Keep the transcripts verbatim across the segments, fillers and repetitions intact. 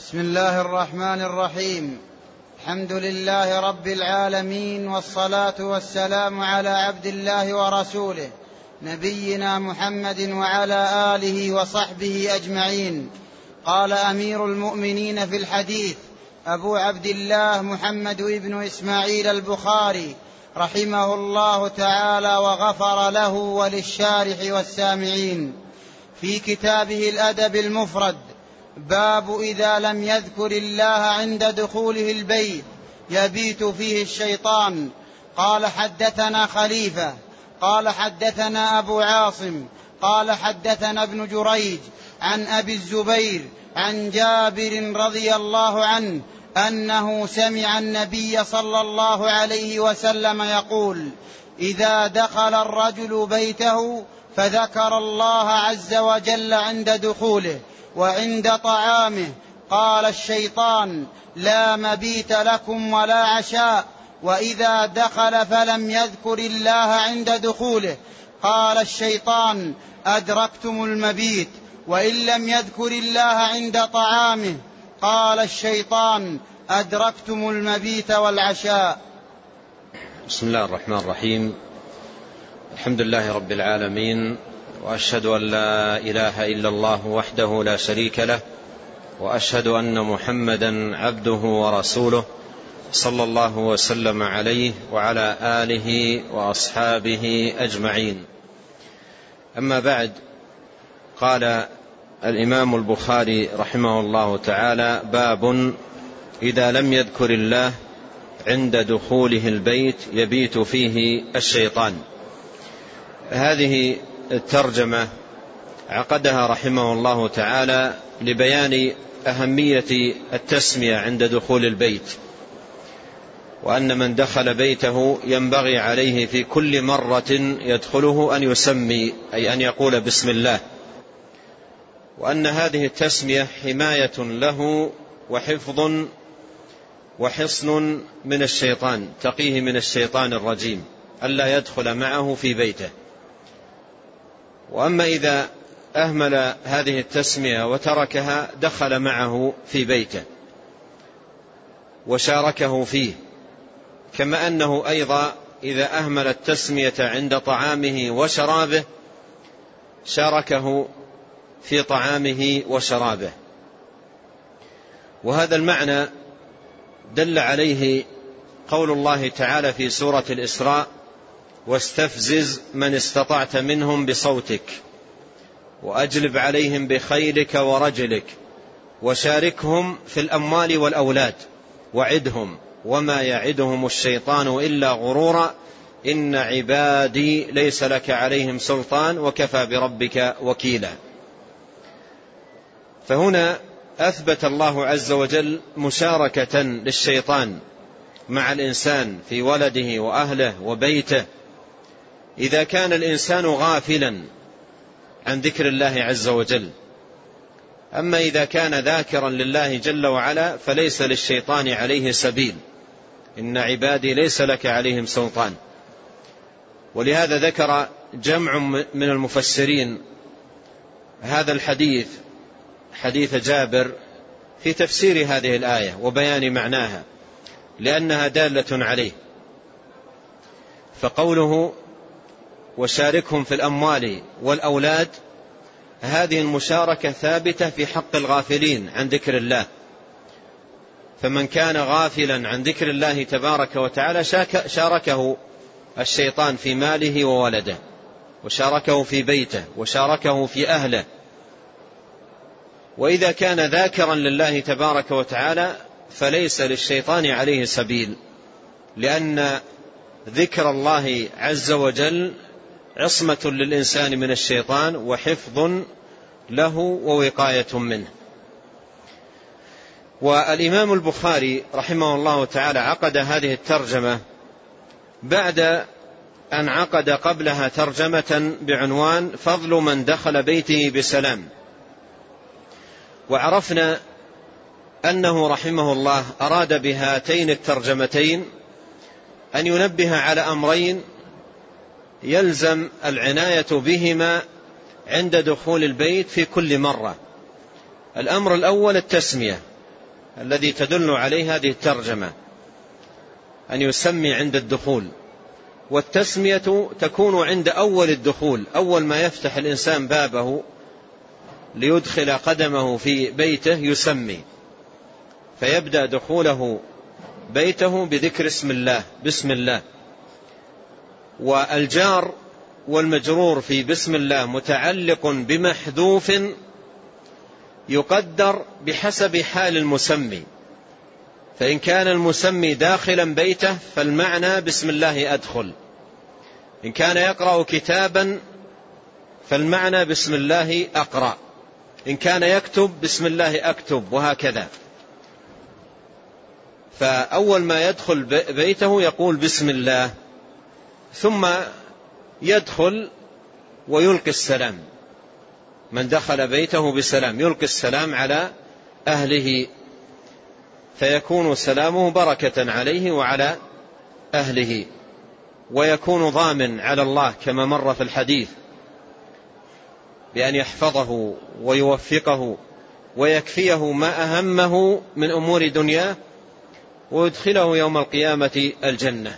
بسم الله الرحمن الرحيم. الحمد لله رب العالمين، والصلاة والسلام على عبد الله ورسوله نبينا محمد وعلى آله وصحبه أجمعين. قال أمير المؤمنين في الحديث أبو عبد الله محمد بن إسماعيل البخاري رحمه الله تعالى وغفر له وللشارح والسامعين في كتابه الأدب المفرد: باب إذا لم يذكر الله عند دخوله البيت يبيت فيه الشيطان. قال حدثنا خليفة قال حدثنا أبو عاصم قال حدثنا ابن جريج عن أبي الزبير عن جابر رضي الله عنه أنه سمع النبي صلى الله عليه وسلم يقول: إذا دخل الرجل بيته فذكر الله عز وجل عند دخوله وعند طعامه قال الشيطان: لا مبيت لكم ولا عشاء. وإذا دخل فلم يذكر الله عند دخوله قال الشيطان: أدركتم المبيت. وإن لم يذكر الله عند طعامه قال الشيطان: أدركتم المبيت والعشاء. بسم الله الرحمن الرحيم. الحمد لله رب العالمين، وأشهد أن لا إله إلا الله وحده لا شريك له، وأشهد أن محمدا عبده ورسوله صلى الله وسلم عليه وعلى آله وأصحابه أجمعين. أما بعد، قال الإمام البخاري رحمه الله تعالى: باب إذا لم يذكر الله عند دخوله البيت يبيت فيه الشيطان. هذه الترجمة عقدها رحمه الله تعالى لبيان أهمية التسمية عند دخول البيت، وأن من دخل بيته ينبغي عليه في كل مرة يدخله أن يسمي، أي أن يقول بسم الله، وأن هذه التسمية حماية له وحفظ وحصن من الشيطان، تقيه من الشيطان الرجيم ألا يدخل معه في بيته. وأما إذا أهمل هذه التسمية وتركها دخل معه في بيته وشاركه فيه، كما أنه أيضا إذا أهمل التسمية عند طعامه وشرابه شاركه في طعامه وشرابه. وهذا المعنى دل عليه قول الله تعالى في سورة الإسراء: واستفزز من استطعت منهم بصوتك وأجلب عليهم بخيلك ورجلك وشاركهم في الأموال والأولاد وعدهم وما يعدهم الشيطان إلا غرورا إن عبادي ليس لك عليهم سلطان وكفى بربك وكيلا. فهنا أثبت الله عز وجل مشاركة للشيطان مع الإنسان في ولده وأهله وبيته إذا كان الإنسان غافلا عن ذكر الله عز وجل. أما إذا كان ذاكرا لله جل وعلا فليس للشيطان عليه سبيل، إن عبادي ليس لك عليهم سلطان. ولهذا ذكر جمع من المفسرين هذا الحديث، حديث جابر، في تفسير هذه الآية وبيان معناها، لأنها دالة عليه. فقوله وشاركهم في الأموال والأولاد، هذه المشاركة ثابتة في حق الغافلين عن ذكر الله. فمن كان غافلا عن ذكر الله تبارك وتعالى شاركه الشيطان في ماله وولده، وشاركه في بيته، وشاركه في أهله. وإذا كان ذاكرا لله تبارك وتعالى فليس للشيطان عليه سبيل، لأن ذكر الله عز وجل عصمة للإنسان من الشيطان وحفظ له ووقاية منه. والإمام البخاري رحمه الله تعالى عقد هذه الترجمة بعد أن عقد قبلها ترجمة بعنوان: فضل من دخل بيته بسلام. وعرفنا أنه رحمه الله أراد بهاتين الترجمتين أن ينبه على أمرين يلزم العناية بهما عند دخول البيت في كل مرة. الأمر الأول التسمية، الذي تدل عليه هذه الترجمة، أن يسمي عند الدخول. والتسمية تكون عند أول الدخول، أول ما يفتح الإنسان بابه ليدخل قدمه في بيته يسمي، فيبدأ دخوله بيته بذكر اسم الله، بسم الله. والجار والمجرور في بسم الله متعلق بمحذوف يقدر بحسب حال المسمي، فإن كان المسمي داخلا بيته فالمعنى بسم الله أدخل، إن كان يقرأ كتابا فالمعنى بسم الله أقرأ، إن كان يكتب بسم الله أكتب، وهكذا. فأول ما يدخل بيته يقول بسم الله، ثم يدخل ويلقي السلام. من دخل بيته بسلام يلقي السلام على أهله، فيكون سلامه بركة عليه وعلى أهله، ويكون ضامن على الله كما مر في الحديث بأن يحفظه ويوفقه ويكفيه ما أهمه من أمور دنياه، ويدخله يوم القيامة الجنة.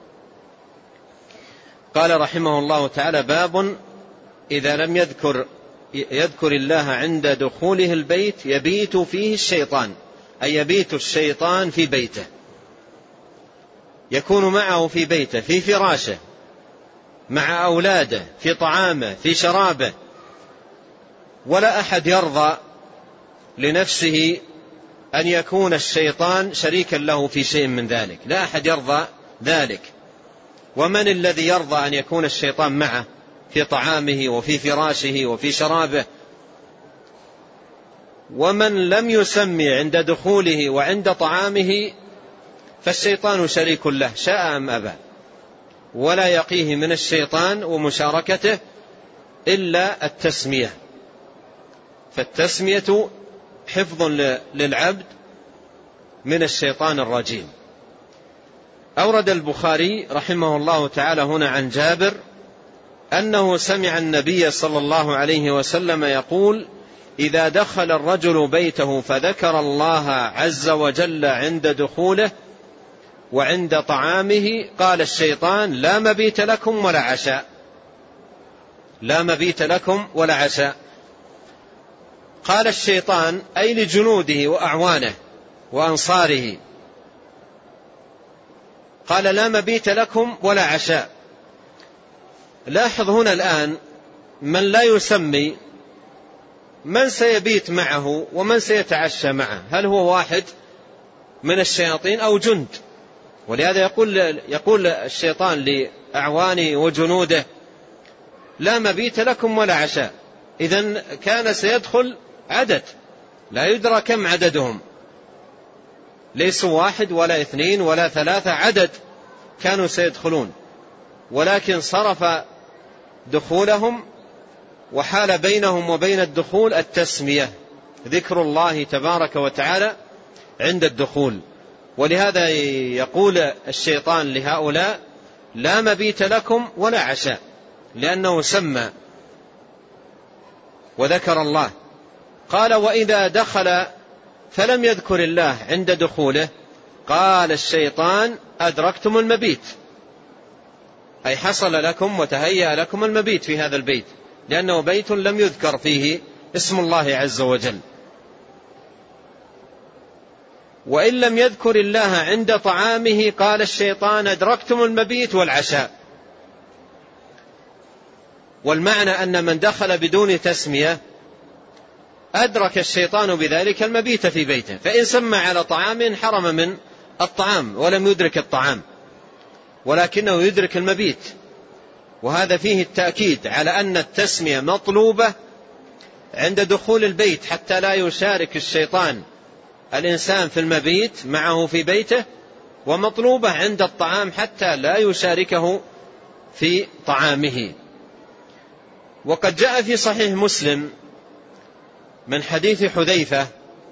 قال رحمه الله تعالى: باب إذا لم يذكر يذكر الله عند دخوله البيت يبيت فيه الشيطان، أي يبيت الشيطان في بيته، يكون معه في بيته، في فراشه، مع أولاده، في طعامه، في شرابه. ولا أحد يرضى لنفسه أن يكون الشيطان شريكا له في شيء من ذلك، لا أحد يرضى ذلك. ومن الذي يرضى أن يكون الشيطان معه في طعامه وفي فراشه وفي شرابه؟ ومن لم يسمي عند دخوله وعند طعامه فالشيطان شريك له شاء أم أبى، ولا يقيه من الشيطان ومشاركته إلا التسمية. فالتسمية حفظ للعبد من الشيطان الرجيم. أورد البخاري رحمه الله تعالى هنا عن جابر أنه سمع النبي صلى الله عليه وسلم يقول: إذا دخل الرجل بيته فذكر الله عز وجل عند دخوله وعند طعامه قال الشيطان: لا مبيت لكم ولا عشاء، لا مبيت لكم ولا عشاء. قال الشيطان أي لجنوده وأعوانه وأنصاره، قال: لا مبيت لكم ولا عشاء. لاحظ هنا الآن من لا يسمي من سيبيت معه ومن سيتعشى معه، هل هو واحد من الشياطين أو جند؟ ولهذا يقول, يقول الشيطان لأعوانه وجنوده: لا مبيت لكم ولا عشاء. إذن كان سيدخل عدد لا يدرى كم عددهم، ليسوا واحد ولا اثنين ولا ثلاثة، عدد كانوا سيدخلون، ولكن صرف دخولهم وحال بينهم وبين الدخول التسمية، ذكر الله تبارك وتعالى عند الدخول. ولهذا يقول الشيطان لهؤلاء: لا مبيت لكم ولا عشاء، لأنه سمى وذكر الله. قال: وإذا دخل فلم يذكر الله عند دخوله قال الشيطان: أدركتم المبيت، أي حصل لكم وتهيأ لكم المبيت في هذا البيت، لأنه بيت لم يذكر فيه اسم الله عز وجل. وإن لم يذكر الله عند طعامه قال الشيطان: أدركتم المبيت والعشاء. والمعنى أن من دخل بدون تسمية أدرك الشيطان بذلك المبيت في بيته، فإن سمى على طعام حرم من الطعام ولم يدرك الطعام، ولكنه يدرك المبيت. وهذا فيه التأكيد على أن التسمية مطلوبة عند دخول البيت حتى لا يشارك الشيطان الإنسان في المبيت معه في بيته، ومطلوبة عند الطعام حتى لا يشاركه في طعامه. وقد جاء في صحيح مسلم من حديث حذيفة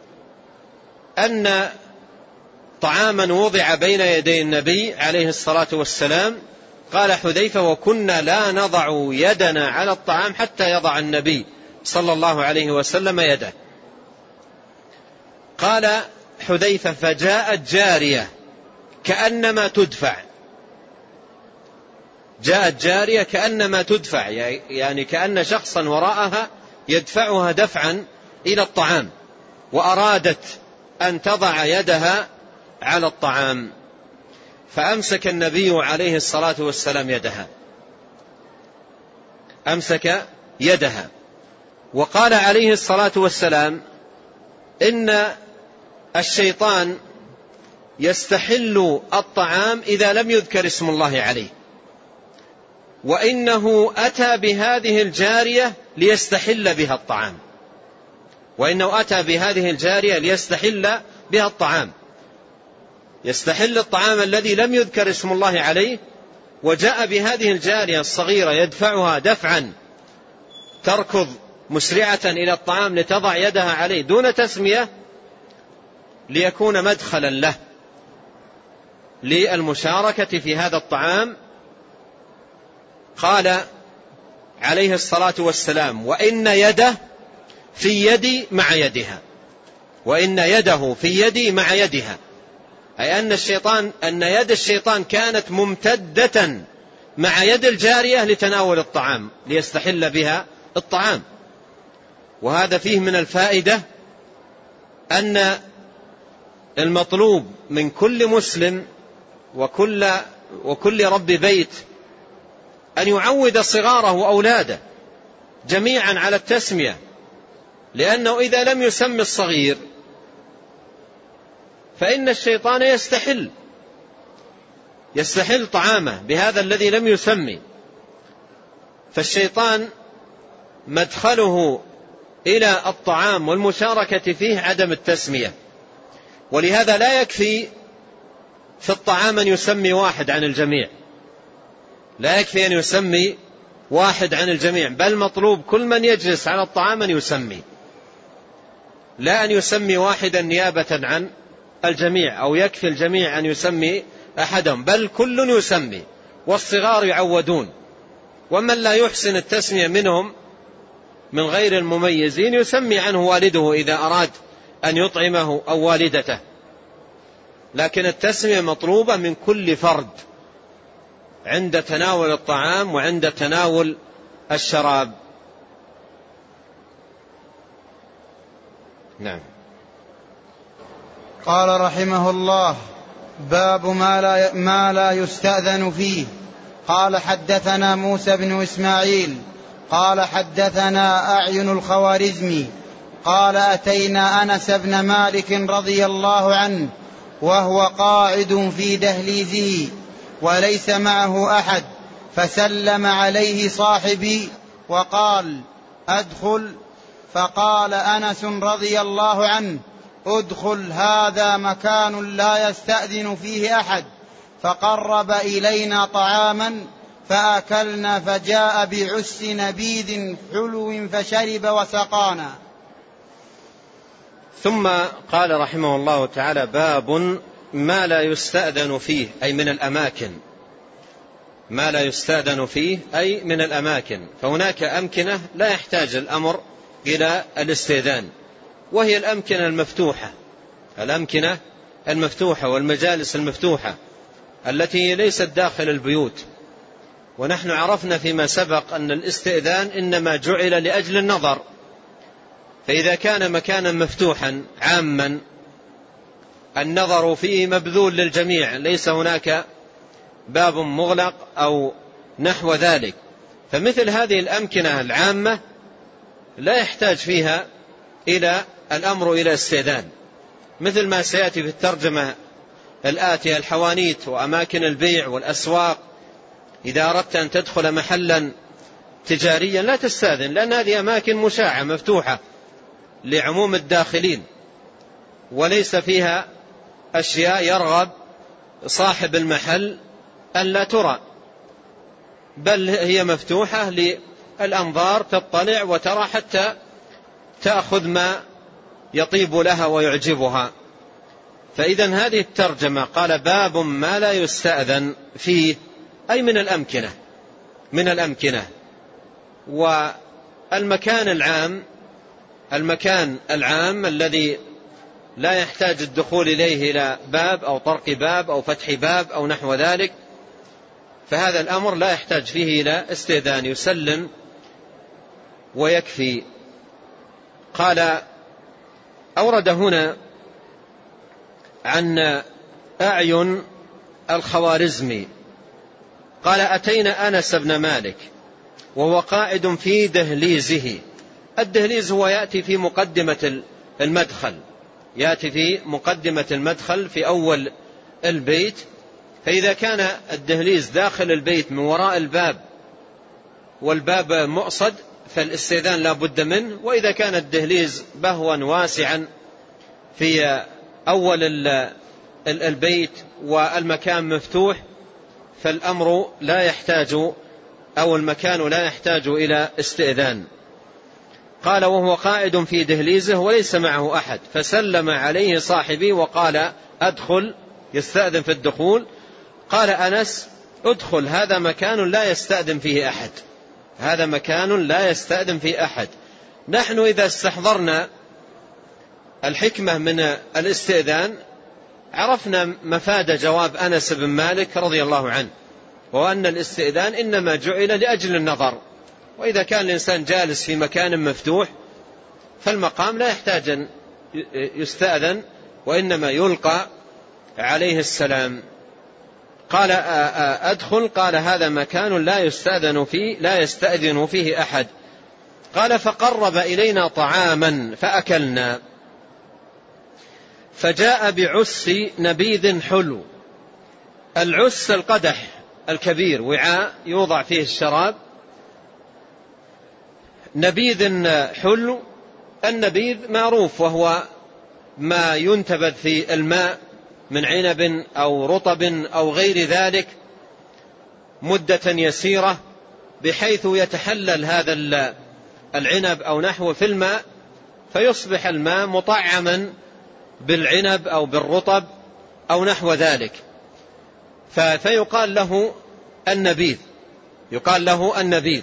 أن طعاما وضع بين يدي النبي عليه الصلاة والسلام، قال حذيفة: وكنا لا نضع يدنا على الطعام حتى يضع النبي صلى الله عليه وسلم يده. قال حذيفة فجاءت جارية كأنما تدفع، جاءت جارية كأنما تدفع، يعني كأن شخصا وراءها يدفعها دفعا إلى الطعام، وأرادت أن تضع يدها على الطعام، فأمسك النبي عليه الصلاة والسلام يدها، أمسك يدها وقال عليه الصلاة والسلام: إن الشيطان يستحل الطعام إذا لم يذكر اسم الله عليه، وإنه أتى بهذه الجارية ليستحل بها الطعام، وإنه أتى بهذه الجارية ليستحل بها الطعام، يستحل الطعام الذي لم يذكر اسم الله عليه، وجاء بهذه الجارية الصغيرة يدفعها دفعا تركض مسرعة إلى الطعام لتضع يدها عليه دون تسمية، ليكون مدخلا له للمشاركة في هذا الطعام. قال عليه الصلاة والسلام: وإن يده في يدي مع يدها، وإن يده في يدي مع يدها، أي أن الشيطان أن يد الشيطان كانت ممتدة مع يد الجارية لتناول الطعام ليستحل بها الطعام. وهذا فيه من الفائدة أن المطلوب من كل مسلم وكل, وكل رب بيت أن يعود صغاره وأولاده جميعا على التسمية، لأنه إذا لم يسمي الصغير فإن الشيطان يستحل يستحل طعامه بهذا الذي لم يسمي. فالشيطان مدخله إلى الطعام والمشاركة فيه عدم التسمية، ولهذا لا يكفي في الطعام أن يسمي واحد عن الجميع، لا يكفي أن يسمي واحد عن الجميع، بل مطلوب كل من يجلس على الطعام أن يسمي، لا أن يسمي واحدا نيابة عن الجميع، أو يكفي الجميع أن يسمي أحدهم، بل كل يسمي، والصغار يعودون، ومن لا يحسن التسمية منهم من غير المميزين يسمي عنه والده إذا أراد أن يطعمه أو والدته، لكن التسمية مطلوبة من كل فرد عند تناول الطعام وعند تناول الشراب. نعم. قال رحمه الله: باب ما لا, ما لا يستأذن فيه. قال: حدثنا موسى بن إسماعيل قال حدثنا أعين الخوارزمي قال: أتينا أنس بن مالك رضي الله عنه وهو قاعد في دهليزه وليس معه أحد، فسلم عليه صاحبي وقال: أدخل. فقال أنس رضي الله عنه: أدخل، هذا مكان لا يستأذن فيه أحد. فقرب إلينا طعاما فأكلنا، فجاء بعس نبيذ حلو فشرب وسقانا. ثم قال رحمه الله تعالى: باب ما لا يستأذن فيه، أي من الأماكن، ما لا يستأذن فيه أي من الأماكن. فهناك أمكنة لا يحتاج الأمر إلى الاستئذان، وهي الأمكنة المفتوحة، الأمكنة المفتوحة والمجالس المفتوحة التي ليست داخل البيوت. ونحن عرفنا فيما سبق أن الاستئذان إنما جعل لأجل النظر، فإذا كان مكانا مفتوحا عاما النظر فيه مبذول للجميع، ليس هناك باب مغلق أو نحو ذلك، فمثل هذه الأمكنة العامة لا يحتاج فيها إلى الأمر إلى استئذان، مثل ما سيأتي في الترجمة الآتية: الحوانيت وأماكن البيع والأسواق. إذا أردت أن تدخل محلا تجاريا لا تستأذن، لأن هذه أماكن مشاعة مفتوحة لعموم الداخلين، وليس فيها أشياء يرغب صاحب المحل أن لا ترى، بل هي مفتوحة للأنظار تطلع وترى حتى تأخذ ما يطيب لها ويعجبها. فإذا هذه الترجمة قال: باب ما لا يستأذن فيه، أي من الأمكنة، من الأمكنة. والمكان العام، المكان العام الذي لا يحتاج الدخول إليه إلى باب أو طرق باب أو فتح باب أو نحو ذلك، فهذا الأمر لا يحتاج فيه إلى استئذان، يسلم ويكفي. قال أورد هنا عن أعين الخوارزمي قال أتينا أنس بن مالك وهو قاعد في دهليزه. الدهليز هو يأتي في مقدمة المدخل، يأتي في مقدمة المدخل في أول البيت، فإذا كان الدهليز داخل البيت من وراء الباب والباب مؤصد فالاستئذان لا بد منه، وإذا كان الدهليز بهوا واسعا في أول البيت والمكان مفتوح فالأمر لا يحتاج أو المكان لا يحتاج إلى استئذان. قال وهو قاعد في دهليزه وليس معه أحد، فسلم عليه صاحبي وقال أدخل، يستأذن في الدخول. قال أنس أدخل، هذا مكان لا يستأذن فيه أحد، هذا مكان لا يستأذن فيه أحد. نحن إذا استحضرنا الحكمة من الاستئذان عرفنا مفاد جواب أنس بن مالك رضي الله عنه، وأن الاستئذان إنما جعل لأجل النظر، وإذا كان الإنسان جالس في مكان مفتوح فالمقام لا يحتاج أن يستأذن وإنما يلقى عليه السلام. قال أدخل، قال هذا مكان لا يستأذن فيه لا يستأذن فيه أحد. قال فقرب إلينا طعاما فأكلنا، فجاء بعس نبيذ حلو. العس القدح الكبير، وعاء يوضع فيه الشراب، نبيذ حلو. النبيذ معروف وهو ما ينتبذ في الماء من عنب أو رطب أو غير ذلك مدة يسيرة، بحيث يتحلل هذا العنب أو نحوه في الماء فيصبح الماء مطعما بالعنب أو بالرطب أو نحو ذلك، فيقال له النبيذ، يقال له النبيذ.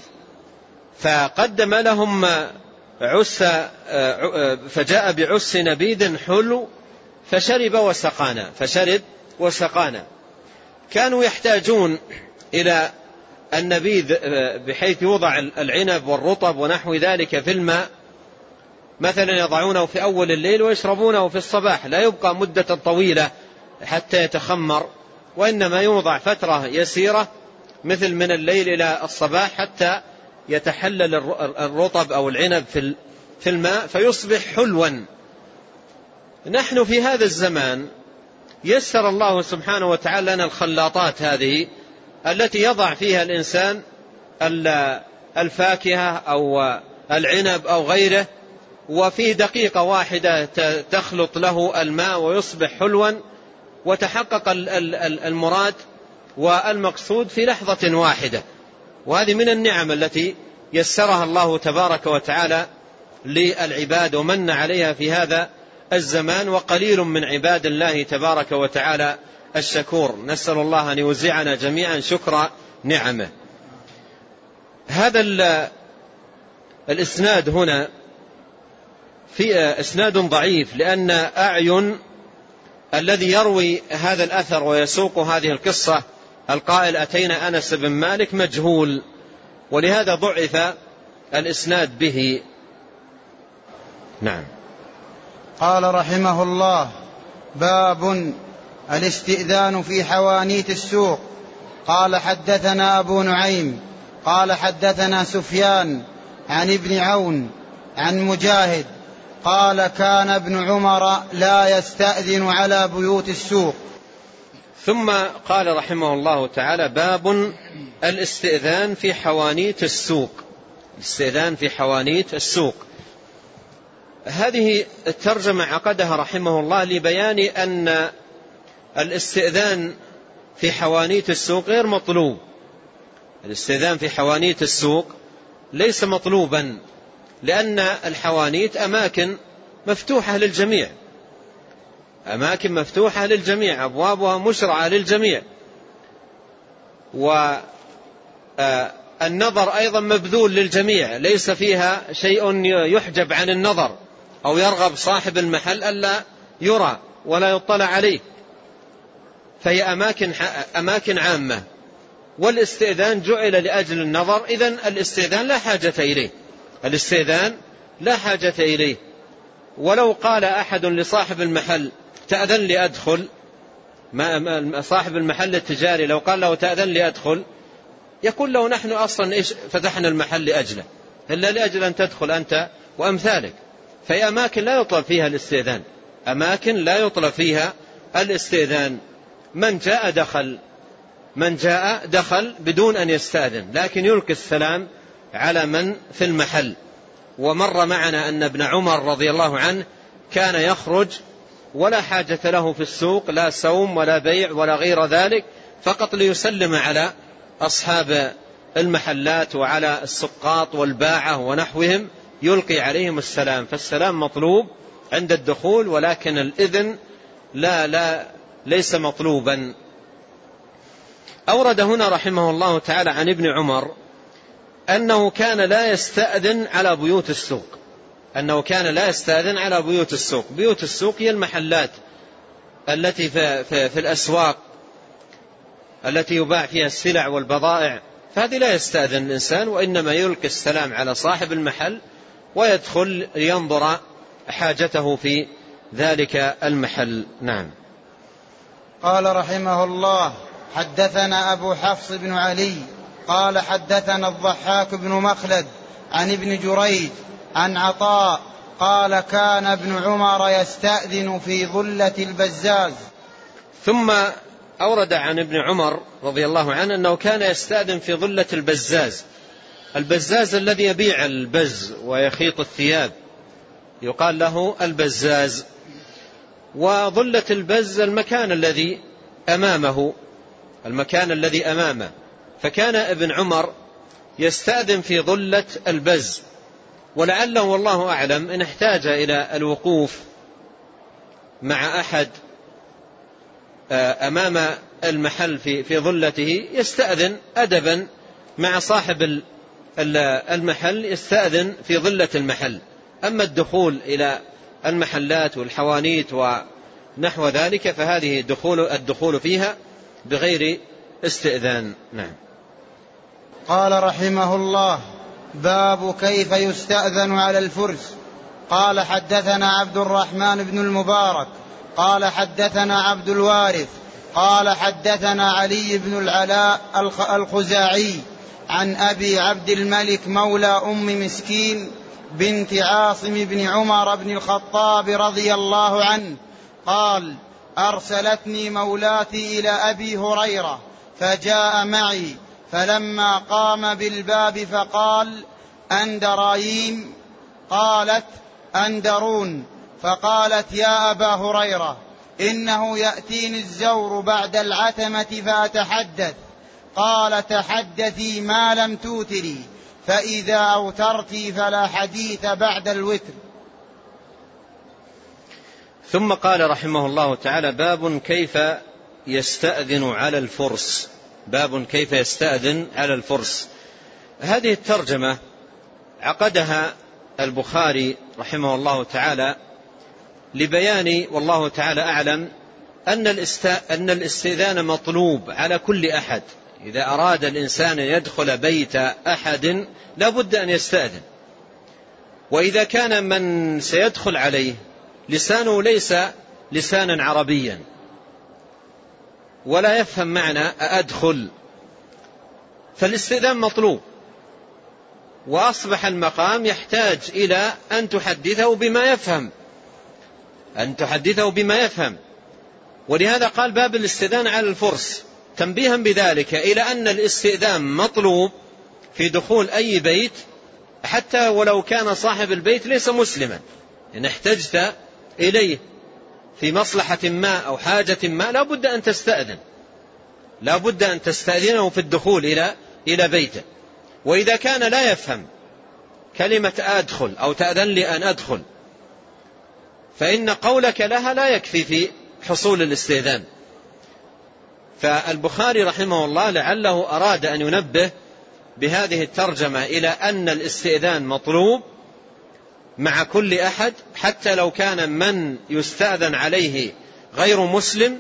فقدم لهم عس، فجاء بعس نبيذ حلو فشرب وسقانا، فشرب وسقانا. كانوا يحتاجون إلى النبيذ بحيث يوضع العنب والرطب ونحو ذلك في الماء، مثلا يضعونه في أول الليل ويشربونه في الصباح، لا يبقى مدة طويلة حتى يتخمر، وإنما يوضع فترة يسيرة مثل من الليل إلى الصباح حتى يتحلل الرطب أو العنب في الماء فيصبح حلوا. نحن في هذا الزمان يسر الله سبحانه وتعالى لنا الخلاطات هذه التي يضع فيها الإنسان الفاكهة أو العنب أو غيره، وفي دقيقة واحدة تخلط له الماء ويصبح حلوا، وتحقق المراد والمقصود في لحظة واحدة. وهذه من النعم التي يسرها الله تبارك وتعالى للعباد ومن عليها في هذا الزمان، وقليل من عباد الله تبارك وتعالى الشكور. نسأل الله أن يوزعنا جميعا شكر نعمه. هذا الإسناد هنا في إسناد ضعيف، لأن أعين الذي يروي هذا الأثر ويسوق هذه القصة القائل أتينا أنس بن مالك مجهول، ولهذا ضعف الإسناد به. نعم. قال رحمه الله باب الاستئذان في حوانيت السوق. قال حدثنا أبو نعيم قال حدثنا سفيان عن ابن عون عن مجاهد قال كان ابن عمر لا يستأذن على بيوت السوق. ثم قال رحمه الله تعالى باب الاستئذان في حوانيت السوق. الاستئذان في حوانيت السوق، هذه الترجمة عقدها رحمه الله لبيان أن الاستئذان في حوانيت السوق غير مطلوب. الاستئذان في حوانيت السوق ليس مطلوبا، لأن الحوانيت أماكن مفتوحة للجميع، أماكن مفتوحة للجميع، أبوابها مشرعة للجميع، والنظر أيضا مبذول للجميع، ليس فيها شيء يحجب عن النظر أو يرغب صاحب المحل ألا يرى ولا يطلع عليه، فهي أماكن, أماكن عامة، والاستئذان جعل لأجل النظر، إذن الاستئذان لا حاجة إليه، الاستئذان لا حاجة إليه. ولو قال أحد لصاحب المحل تأذن لي أدخل، ما صاحب المحل التجاري لو قال له تأذن لي أدخل، يقول له نحن أصلا إيش فتحنا المحل لأجله، إلا لأجل أن تدخل أنت وأمثالك. فهي أماكن لا يطلب فيها الاستئذان، أماكن لا يطلب فيها الاستئذان. من جاء دخل، من جاء دخل بدون أن يستأذن، لكن يلقي السلام على من في المحل. ومر معنا أن ابن عمر رضي الله عنه كان يخرج ولا حاجة له في السوق، لا سوم ولا بيع ولا غير ذلك، فقط ليسلم على أصحاب المحلات وعلى السقاط والباعة ونحوهم، يلقي عليهم السلام. فالسلام مطلوب عند الدخول، ولكن الإذن لا لا ليس مطلوبا. أورد هنا رحمه الله تعالى عن ابن عمر أنه كان لا يستأذن على بيوت السوق، أنه كان لا يستأذن على بيوت السوق. بيوت السوق هي المحلات التي في, في, في الأسواق التي يباع فيها السلع والبضائع، فهذه لا يستأذن الإنسان، وإنما يلقي السلام على صاحب المحل ويدخل لينظر حاجته في ذلك المحل. نعم. قال رحمه الله: حدثنا أبو حفص بن علي قال حدثنا الضحاك بن مخلد عن ابن جريج عن عطاء قال كان ابن عمر يستأذن في ظلة البزاز. ثم أورد عن ابن عمر رضي الله عنه أنه كان يستأذن في ظلة البزاز. البزاز الذي يبيع البز ويخيط الثياب يقال له البزاز. وظلة البز المكان الذي أمامه، المكان الذي أمامه. فكان ابن عمر يستأذن في ظلة البز، ولعله والله أعلم إن احتاج إلى الوقوف مع أحد أمام المحل في في ظلته يستأذن أدبا مع صاحب المحل، يستأذن في ظلة المحل. أما الدخول إلى المحلات والحوانيت ونحو ذلك فهذه دخول الدخول فيها بغير استئذان. نعم. قال رحمه الله: باب كيف يستأذن على الفرس. قال حدثنا عبد الرحمن بن المبارك قال حدثنا عبد الوارث قال حدثنا علي بن العلاء الخزاعي عن أبي عبد الملك مولى أم مسكين بنت عاصم بن عمر بن الخطاب رضي الله عنه قال: أرسلتني مولاتي إلى أبي هريرة فجاء معي، فلما قام بالباب فقال: أندرايم؟ قالت: أندرون. فقالت: يا أبا هريرة، إنه يأتيني الزور بعد العتمة فأتحدث. قال: تحدثي ما لم توتري، فإذا أوترتي فلا حديث بعد الوتر. ثم قال رحمه الله تعالى: باب كيف يستأذن على الفرس. باب كيف يستأذن على الفرس. هذه الترجمة عقدها البخاري رحمه الله تعالى لبيان والله تعالى أعلم أن الاستئذان مطلوب على كل أحد. إذا أراد الإنسان يدخل بيت أحد لا بد أن يستأذن. وإذا كان من سيدخل عليه لسانه ليس لسانا عربيا ولا يفهم معنى أدخل، فالاستئذان مطلوب، وأصبح المقام يحتاج إلى أن تحدثه بما يفهم أن تحدثه بما يفهم ولهذا قال: باب الاستئذان على الفرس، تنبيها بذلك إلى أن الاستئذان مطلوب في دخول أي بيت، حتى ولو كان صاحب البيت ليس مسلما، إن احتجت إليه في مصلحة ما أو حاجة ما لا بد أن تستأذن، لا بد أن تستأذنه في الدخول إلى إلى بيته. وإذا كان لا يفهم كلمة أدخل أو تأذن لي أن أدخل، فإن قولك لها لا يكفي في حصول الاستئذان. فالبخاري رحمه الله لعله أراد أن ينبه بهذه الترجمة إلى أن الاستئذان مطلوب مع كل أحد، حتى لو كان من يستأذن عليه غير مسلم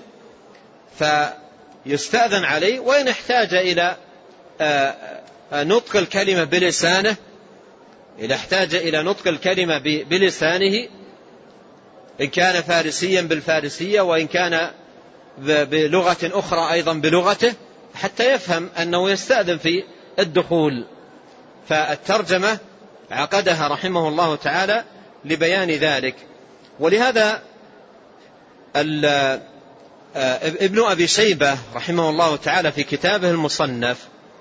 فيستأذن عليه، وإن احتاج إلى نطق الكلمة بلسانه إذا احتاج إلى نطق الكلمة بلسانه إن كان فارسيا بالفارسية، وإن كان بلغة أخرى أيضا بلغته، حتى يفهم أنه يستأذن في الدخول. فالترجمة عقدها رحمه الله تعالى لبيان ذلك. ولهذا ابن أبي شيبة رحمه الله تعالى في كتابه المصنف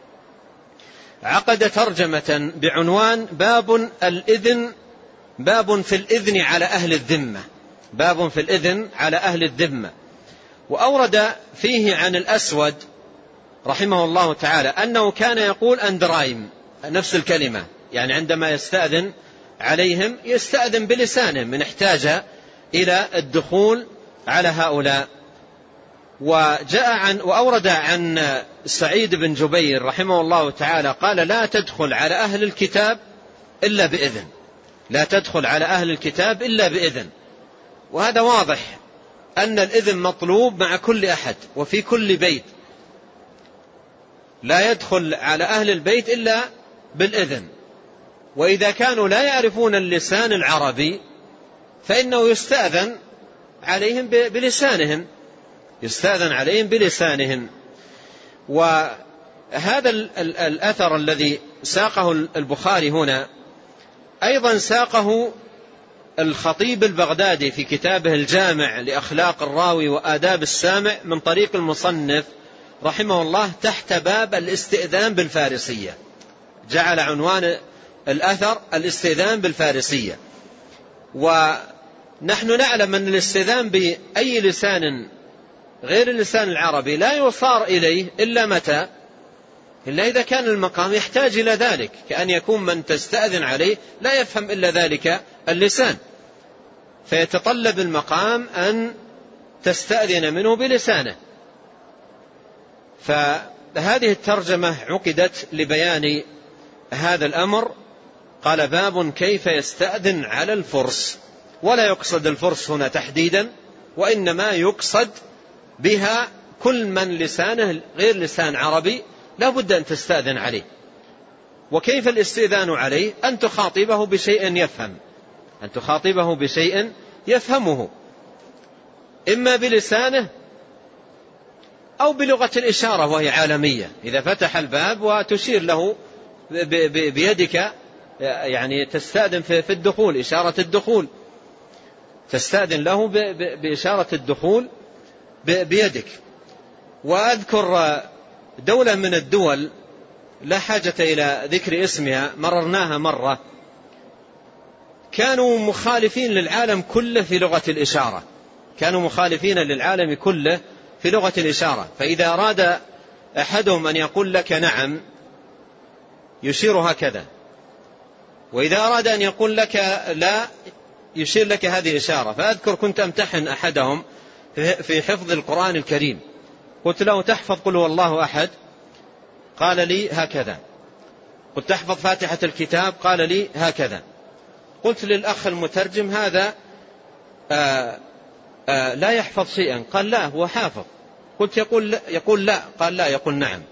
عقد ترجمة بعنوان باب الإذن باب في الإذن على أهل الذمة باب في الإذن على أهل الذمة وأورد فيه عن الأسود رحمه الله تعالى أنه كان يقول أندرايم، نفس الكلمة، يعني عندما يستأذن عليهم يستأذن بلسانه من احتاج إلى الدخول على هؤلاء. وجاء عن وأورد عن سعيد بن جبير رحمه الله تعالى قال لا تدخل على أهل الكتاب إلا بإذن لا تدخل على أهل الكتاب إلا بإذن. وهذا واضح أن الإذن مطلوب مع كل أحد وفي كل بيت، لا يدخل على أهل البيت إلا بالإذن. وإذا كانوا لا يعرفون اللسان العربي فإنه يستأذن عليهم بلسانهم يستأذن عليهم بلسانهم. وهذا الأثر الذي ساقه البخاري هنا أيضا ساقه الخطيب البغدادي في كتابه الجامع لأخلاق الراوي وآداب السامع من طريق المصنف رحمه الله تحت باب الاستئذان بالفارسية، جعل عنوان الأثر الاستئذان بالفارسية. ونحن نعلم أن الاستئذان بأي لسان غير اللسان العربي لا يصار إليه إلا متى؟ إلا إذا كان المقام يحتاج إلى ذلك، كأن يكون من تستأذن عليه لا يفهم إلا ذلك اللسان، فيتطلب المقام أن تستأذن منه بلسانه. فهذه الترجمة عقدت لبيان هذا الأمر. قال باب كيف يستأذن على الفرس، ولا يقصد الفرس هنا تحديدا، وإنما يقصد بها كل من لسانه غير لسان عربي لا بد أن تستأذن عليه. وكيف الاستئذان عليه؟ أن تخاطبه بشيء يفهم أن تخاطبه بشيء يفهمه إما بلسانه أو بلغة الإشارة وهي عالمية. إذا فتح الباب وتشير له بيدك، يعني تستأذن في الدخول، إشارة الدخول، تستأذن له بإشارة الدخول بيدك. وأذكر دولة من الدول لا حاجة إلى ذكر اسمها مررناها مرة، كانوا مخالفين للعالم كله في لغة الإشارة كانوا مخالفين للعالم كله في لغة الإشارة. فإذا أراد أحدهم أن يقول لك نعم يشير هكذا، وإذا أراد أن يقول لك لا يشير لك هذه الإشارة. فأذكر كنت أمتحن أحدهم في حفظ القرآن الكريم، قلت له تحفظ قل هو الله أحد؟ قال لي هكذا. قلت تحفظ فاتحة الكتاب؟ قال لي هكذا. قلت للأخ المترجم هذا آآ آآ لا يحفظ شيئا. قال لا هو حافظ. قلت يقول لا. يقول لا. قال لا يقول نعم.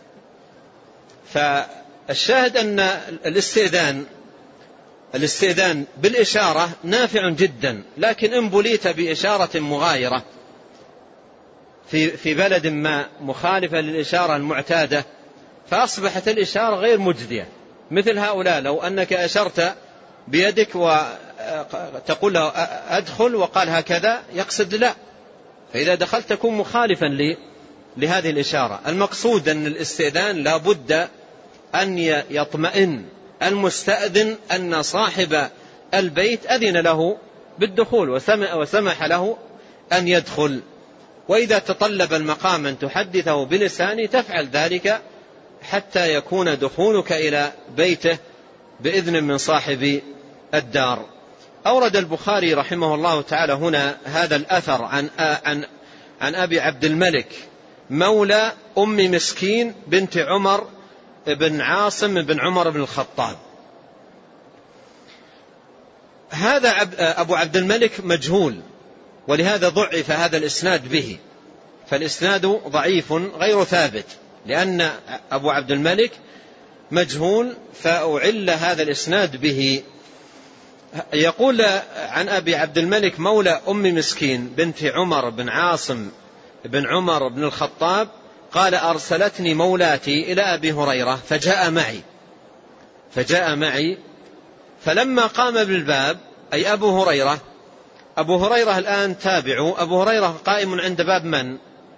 فالشاهد أن الاستئذان الاستئذان بالإشارة نافع جدا، لكن إن بليت بإشارة مغايرة في في بلد ما مخالفة للإشارة المعتادة فأصبحت الإشارة غير مجدية. مثل هؤلاء لو أنك أشرت بيدك وتقول له أدخل وقال هكذا يقصد لا، فإذا دخلت تكون مخالفا لهذه الإشارة. المقصود أن الاستئذان لا بد أن يطمئن المستأذن أن صاحب البيت أذن له بالدخول وسمح, وسمح له أن يدخل. وإذا تطلب المقام أن تحدثه بلسانه تفعل ذلك حتى يكون دخولك إلى بيته بإذن من صاحب الدار. أورد البخاري رحمه الله تعالى هنا هذا الأثر عن, عن, عن أبي عبد الملك مولى أم مسكين بنت عمر بن عاصم بن عمر بن الخطاب. هذا أبو عبد الملك مجهول، ولهذا ضعف هذا الإسناد به، فالإسناد ضعيف غير ثابت لأن أبو عبد الملك مجهول، فأعل هذا الإسناد به. يقول عن أبي عبد الملك مولى أم مسكين بنت عمر بن عاصم بن عمر بن الخطاب قال أرسلتني مولاتي إلى أبي هريرة فجاء معي فجاء معي فلما قام بالباب، أي أبو هريرة أبو هريرة الآن تابعوا، أبو هريرة قائم عند باب من؟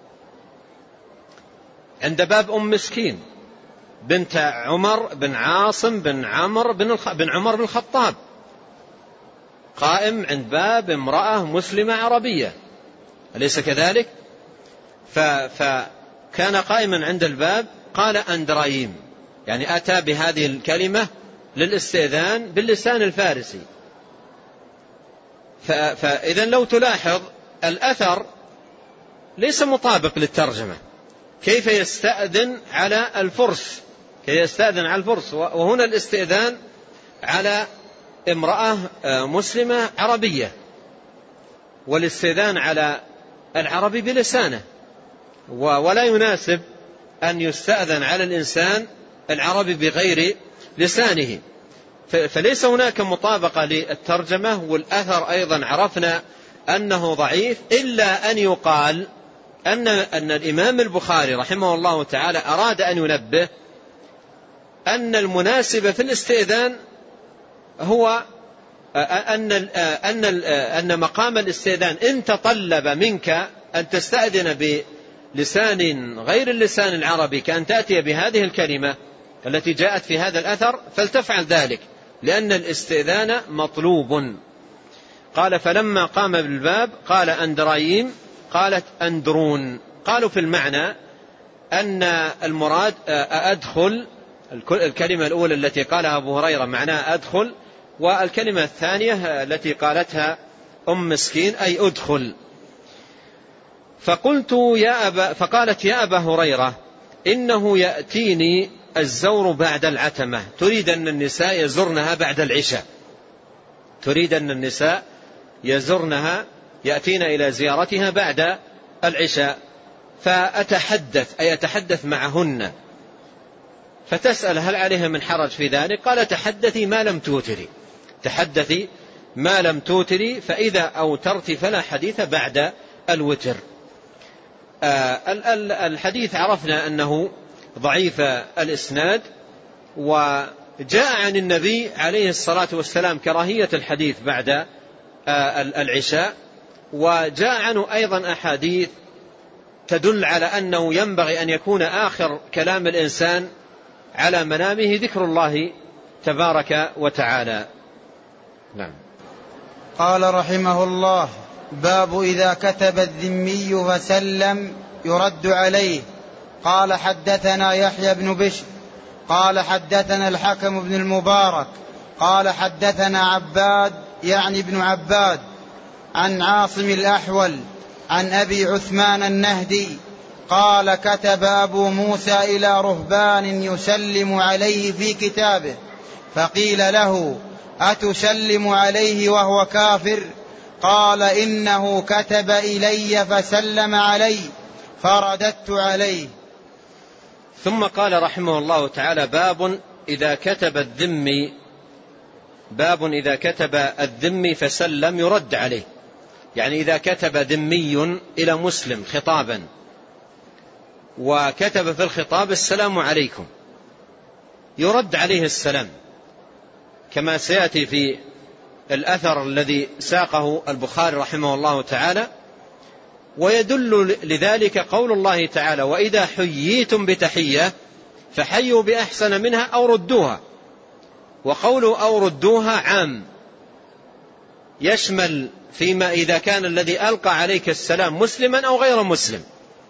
عند باب أم مسكين بنت عمر بن عاصم بن عمر بن, الخ... بن عمر بن الخطاب، قائم عند باب امرأة مسلمة عربية، أليس كذلك؟ ف... فكان قائما عند الباب، قال أندرايم، يعني أتى بهذه الكلمة للاستئذان باللسان الفارسي. ف... فإذا لو تلاحظ الأثر ليس مطابق للترجمة، كيف يستأذن على الفرس، كيف يستأذن على الفرس، وهنا الاستئذان على امرأة مسلمة عربية، والاستئذان على العربي بلسانه، ولا يناسب أن يستأذن على الإنسان العربي بغير لسانه، فليس هناك مطابقة للترجمة. والأثر أيضا عرفنا أنه ضعيف، إلا أن يقال أن, أن الإمام البخاري رحمه الله تعالى أراد أن ينبه أن المناسب في الاستئذان هو أن, أن, أن مقام الاستئذان إن تطلب منك أن تستأذن بلسان غير اللسان العربي كأن تأتي بهذه الكلمة التي جاءت في هذا الأثر فلتفعل ذلك، لأن الاستئذان مطلوب. قال فلما قام بالباب قال أندرايم، قالت أندرون. قالوا في المعنى أن المراد أدخل، الكلمة الأولى التي قالها أبو هريرة معناها أدخل، والكلمة الثانية التي قالتها أم مسكين أي أدخل. فقلت يا أبا فقالت يا أبا هريرة إنه يأتيني الزور بعد العتمة، تريد أن النساء يزرنها بعد العشاء، تريد أن النساء يزرنها يأتين إلى زيارتها بعد العشاء، فأتحدث أي أتحدث معهن، فتسأل هل عليها من حرج في ذلك؟ قال تحدثي ما لم توتري، تحدثي ما لم توتري، فإذا أوترت فلا حديث بعد الوتر. آه الحديث عرفنا أنه ضعيف الإسناد، وجاء عن النبي عليه الصلاة والسلام كراهية الحديث بعد آه العشاء، وجاء عنه أيضا أحاديث تدل على أنه ينبغي أن يكون آخر كلام الإنسان على منامه ذكر الله تبارك وتعالى. نعم. قال رحمه الله: باب إذا كتب الذمي فسلم يرد عليه. قال حدثنا يحيى بن بشر قال حدثنا الحكم بن المبارك قال حدثنا عباد يعني ابن عباد عن عاصم الأحول عن أبي عثمان النهدي قال كتب أبو موسى إلى رهبان يسلم عليه في كتابه، فقيل له: أتسلم عليه وهو كافر؟ قال: إنه كتب إلي فسلم علي فرددت عليه. ثم قال رحمه الله تعالى: باب إذا كتب الذمي، باب إذا كتب الذمي فسلم يرد عليه، يعني إذا كتب ذمي إلى مسلم خطابا وكتب في الخطاب السلام عليكم، يرد عليه السلام، كما سيأتي في الأثر الذي ساقه البخاري رحمه الله تعالى. ويدل لذلك قول الله تعالى: وإذا حييتم بتحية فحيوا بأحسن منها أو ردوها. وقول أو ردوها عام، يشمل فيما إذا كان الذي ألقى عليك السلام مسلما أو غير مسلم.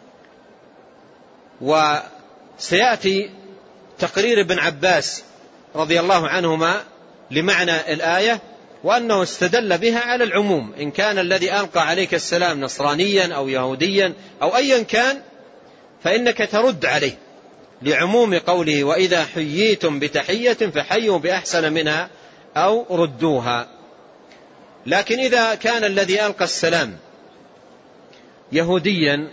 وسيأتي تقرير ابن عباس رضي الله عنهما لمعنى الآية، وأنه استدل بها على العموم، إن كان الذي ألقى عليك السلام نصرانيا أو يهوديا أو أيا كان فإنك ترد عليه، لعموم قوله: وإذا حييتم بتحية فحيوا بأحسن منها أو ردوها. لكن إذا كان الذي ألقى السلام يهوديا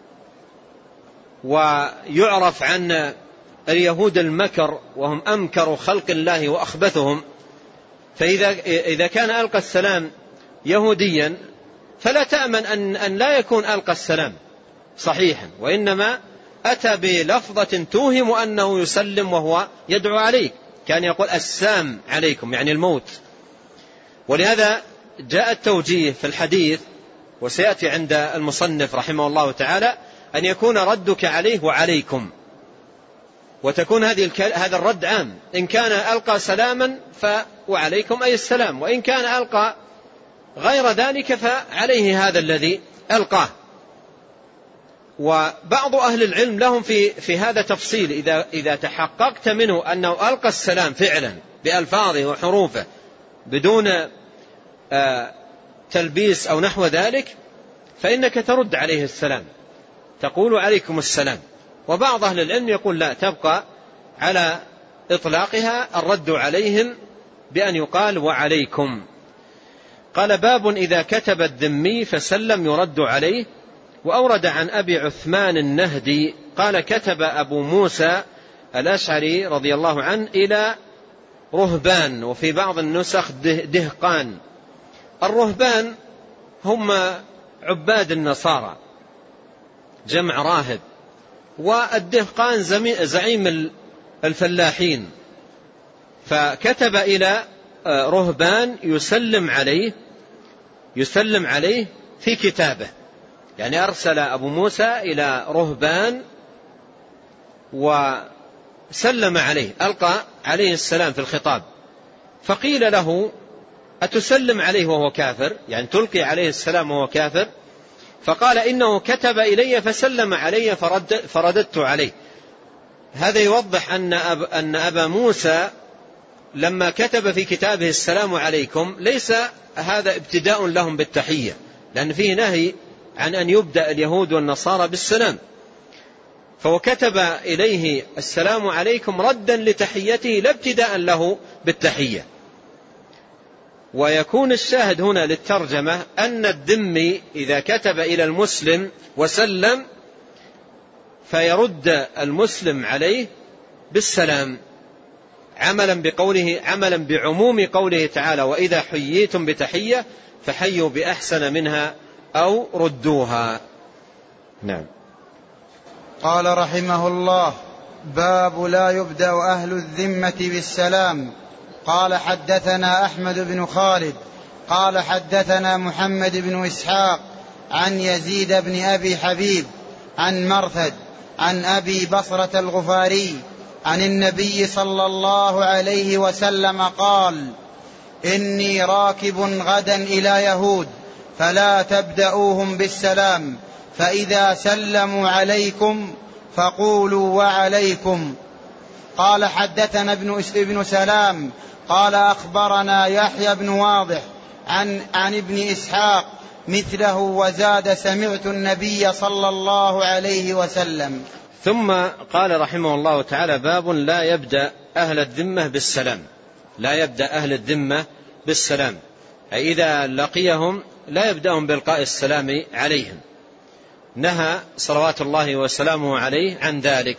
ويعرف عن اليهود المكر وهم أمكر خلق الله وأخبثهم، فإذا إذا كان ألقى السلام يهوديا فلا تأمن أن, أن لا يكون ألقى السلام صحيحا، وإنما أتى بلفظة توهم أنه يسلم وهو يدعو عليك، كان يقول السام عليكم يعني الموت. ولهذا جاء التوجيه في الحديث وسيأتي عند المصنف رحمه الله تعالى أن يكون ردك عليه وعليكم، وتكون هذه هذا الرد عام، إن كان ألقى سلاما فوعليكم أي السلام، وإن كان ألقى غير ذلك فعليه هذا الذي ألقاه. وبعض أهل العلم لهم في في هذا تفصيل، إذا إذا تحققت منه أنه ألقى السلام فعلا بألفاظه وحروفه بدون آه تلبيس أو نحو ذلك، فإنك ترد عليه السلام، تقول عليكم السلام. وبعض أهل العلم يقول لا، تبقى على إطلاقها الرد عليهم بأن يقال وعليكم. قال باب إذا كتب الذمي فسلم يرد عليه. وأورد عن أبي عثمان النهدي قال كتب أبو موسى الأشعري رضي الله عنه إلى رهبان، وفي بعض النسخ دهقان. الرهبان هم عباد النصارى جمع راهب، والدهقان زعيم الفلاحين. فكتب إلى رهبان يسلم عليه يسلم عليه في كتابه، يعني أرسل أبو موسى إلى رهبان وسلم عليه، ألقى عليه السلام في الخطاب. فقيل له أتسلم عليه وهو كافر، يعني تلقي عليه السلام وهو كافر؟ فقال إنه كتب إلي فسلم علي فرد فرددت عليه. هذا يوضح أن, أب أن أبا موسى لما كتب في كتابه السلام عليكم ليس هذا ابتداء لهم بالتحية، لأن فيه نهي عن أن يبدأ اليهود والنصارى بالسلام، فوكتب إليه السلام عليكم ردا لتحيته لا ابتداء له بالتحية. ويكون الشاهد هنا للترجمة أن الذمي إذا كتب إلى المسلم وسلم فيرد المسلم عليه بالسلام، عملا بقوله عملا بعموم قوله تعالى وإذا حييتم بتحية فحيوا بأحسن منها أو ردوها. نعم. قال رحمه الله باب لا يبدأ أهل الذمة بالسلام. قال حدثنا أحمد بن خالد قال حدثنا محمد بن إسحاق عن يزيد بن أبي حبيب عن مرثد عن أبي بصرة الغفاري عن النبي صلى الله عليه وسلم قال إني راكب غدا إلى يهود فلا تبدأوهم بالسلام، فإذا سلموا عليكم فقولوا وعليكم. قال حدثنا ابن سلام قال أخبرنا يحيى بن واضح عن, عن ابن إسحاق مثله وزاد سمعت النبي صلى الله عليه وسلم. ثم قال رحمه الله تعالى باب لا يبدأ أهل الذمة بالسلام. لا يبدأ أهل الذمة بالسلام، أي إذا لقيهم لا يبدأهم بإلقاء السلام عليهم، نهى صلوات الله وسلامه عليه عن ذلك.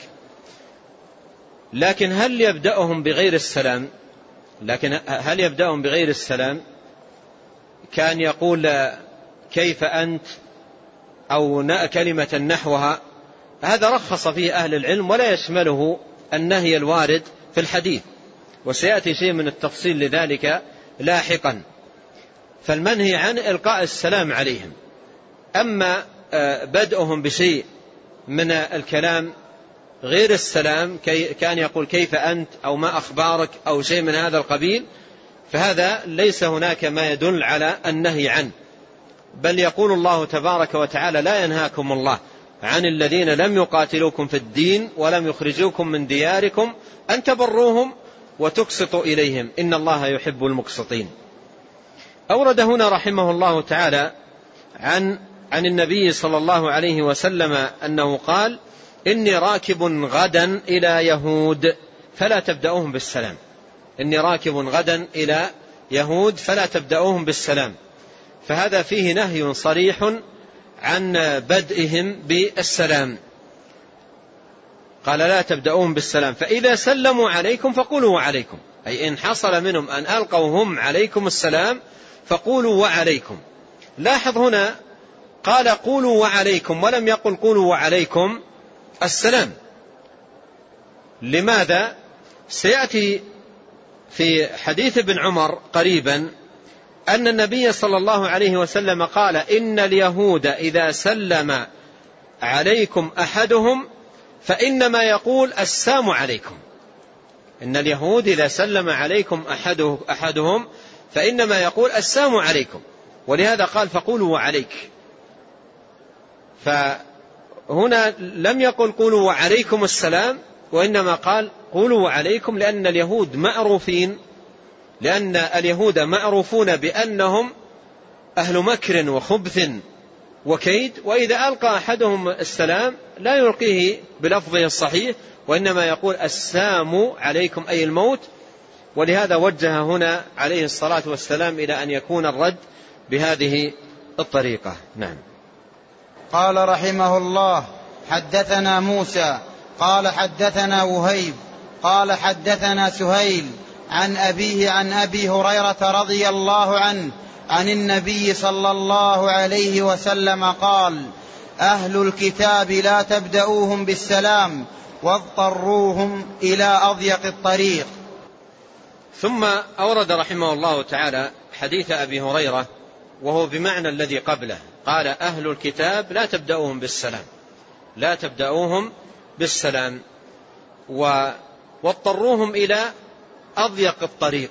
لكن هل يبدأهم بغير السلام؟ لكن هل يبدأهم بغير السلام؟ كان يقول كيف أنت أو كلمة نحوها، هذا رخص فيه أهل العلم ولا يشمله النهي الوارد في الحديث، وسيأتي شيء من التفصيل لذلك لاحقا. فالمنهي عن إلقاء السلام عليهم. أما بدأهم بشيء من الكلام غير السلام كان يقول كيف أنت أو ما أخبارك أو شيء من هذا القبيل، فهذا ليس هناك ما يدل على النهي عنه، بل يقول الله تبارك وتعالى لا ينهاكم الله عن الذين لم يقاتلوكم في الدين ولم يخرجوكم من دياركم أن تبروهم وتقسطوا إليهم إن الله يحب المقسطين. أورد هنا رحمه الله تعالى عن عن النبي صلى الله عليه وسلم أنه قال إني راكب غدا إلى يهود فلا تبدأوهم بالسلام. إني راكب غدا إلى يهود فلا تبدأوهم بالسلام. فهذا فيه نهي صريح عن بدئهم بالسلام. قال لا تبدأوهم بالسلام، فإذا سلموا عليكم فقولوا وعليكم، أي إن حصل منهم أن ألقوا هم عليكم السلام فقولوا وعليكم. لاحظ هنا قال قولوا وعليكم ولم يقل قولوا وعليكم السلام. لماذا؟ سيأتي في حديث ابن عمر قريبا أن النبي صلى الله عليه وسلم قال إن اليهود إذا سلم عليكم أحدهم فإنما يقول السلام عليكم. إن اليهود إذا سلم عليكم أحده أحدهم فإنما يقول السلام عليكم، ولهذا قال فقولوا وعليك. فهنا لم يقل قولوا وعليكم السلام، وإنما قال قولوا وعليكم، لأن اليهود معروفين لأن اليهود معروفون بأنهم أهل مكر وخبث وكيد، وإذا ألقى أحدهم السلام لا يلقيه بلفظه الصحيح، وإنما يقول السلام عليكم أي الموت. ولهذا وجه هنا عليه الصلاة والسلام إلى أن يكون الرد بهذه الطريقة. نعم. قال رحمه الله حدثنا موسى قال حدثنا وهيب قال حدثنا سهيل عن أبيه عن أبي هريرة رضي الله عنه عن النبي صلى الله عليه وسلم قال أهل الكتاب لا تبدأوهم بالسلام واضطروهم إلى أضيق الطريق. ثم أورد رحمه الله تعالى حديث أبي هريرة وهو بمعنى الذي قبله، قال أهل الكتاب لا تبدأوهم بالسلام، لا تبدأوهم بالسلام واضطروهم إلى أضيق الطريق.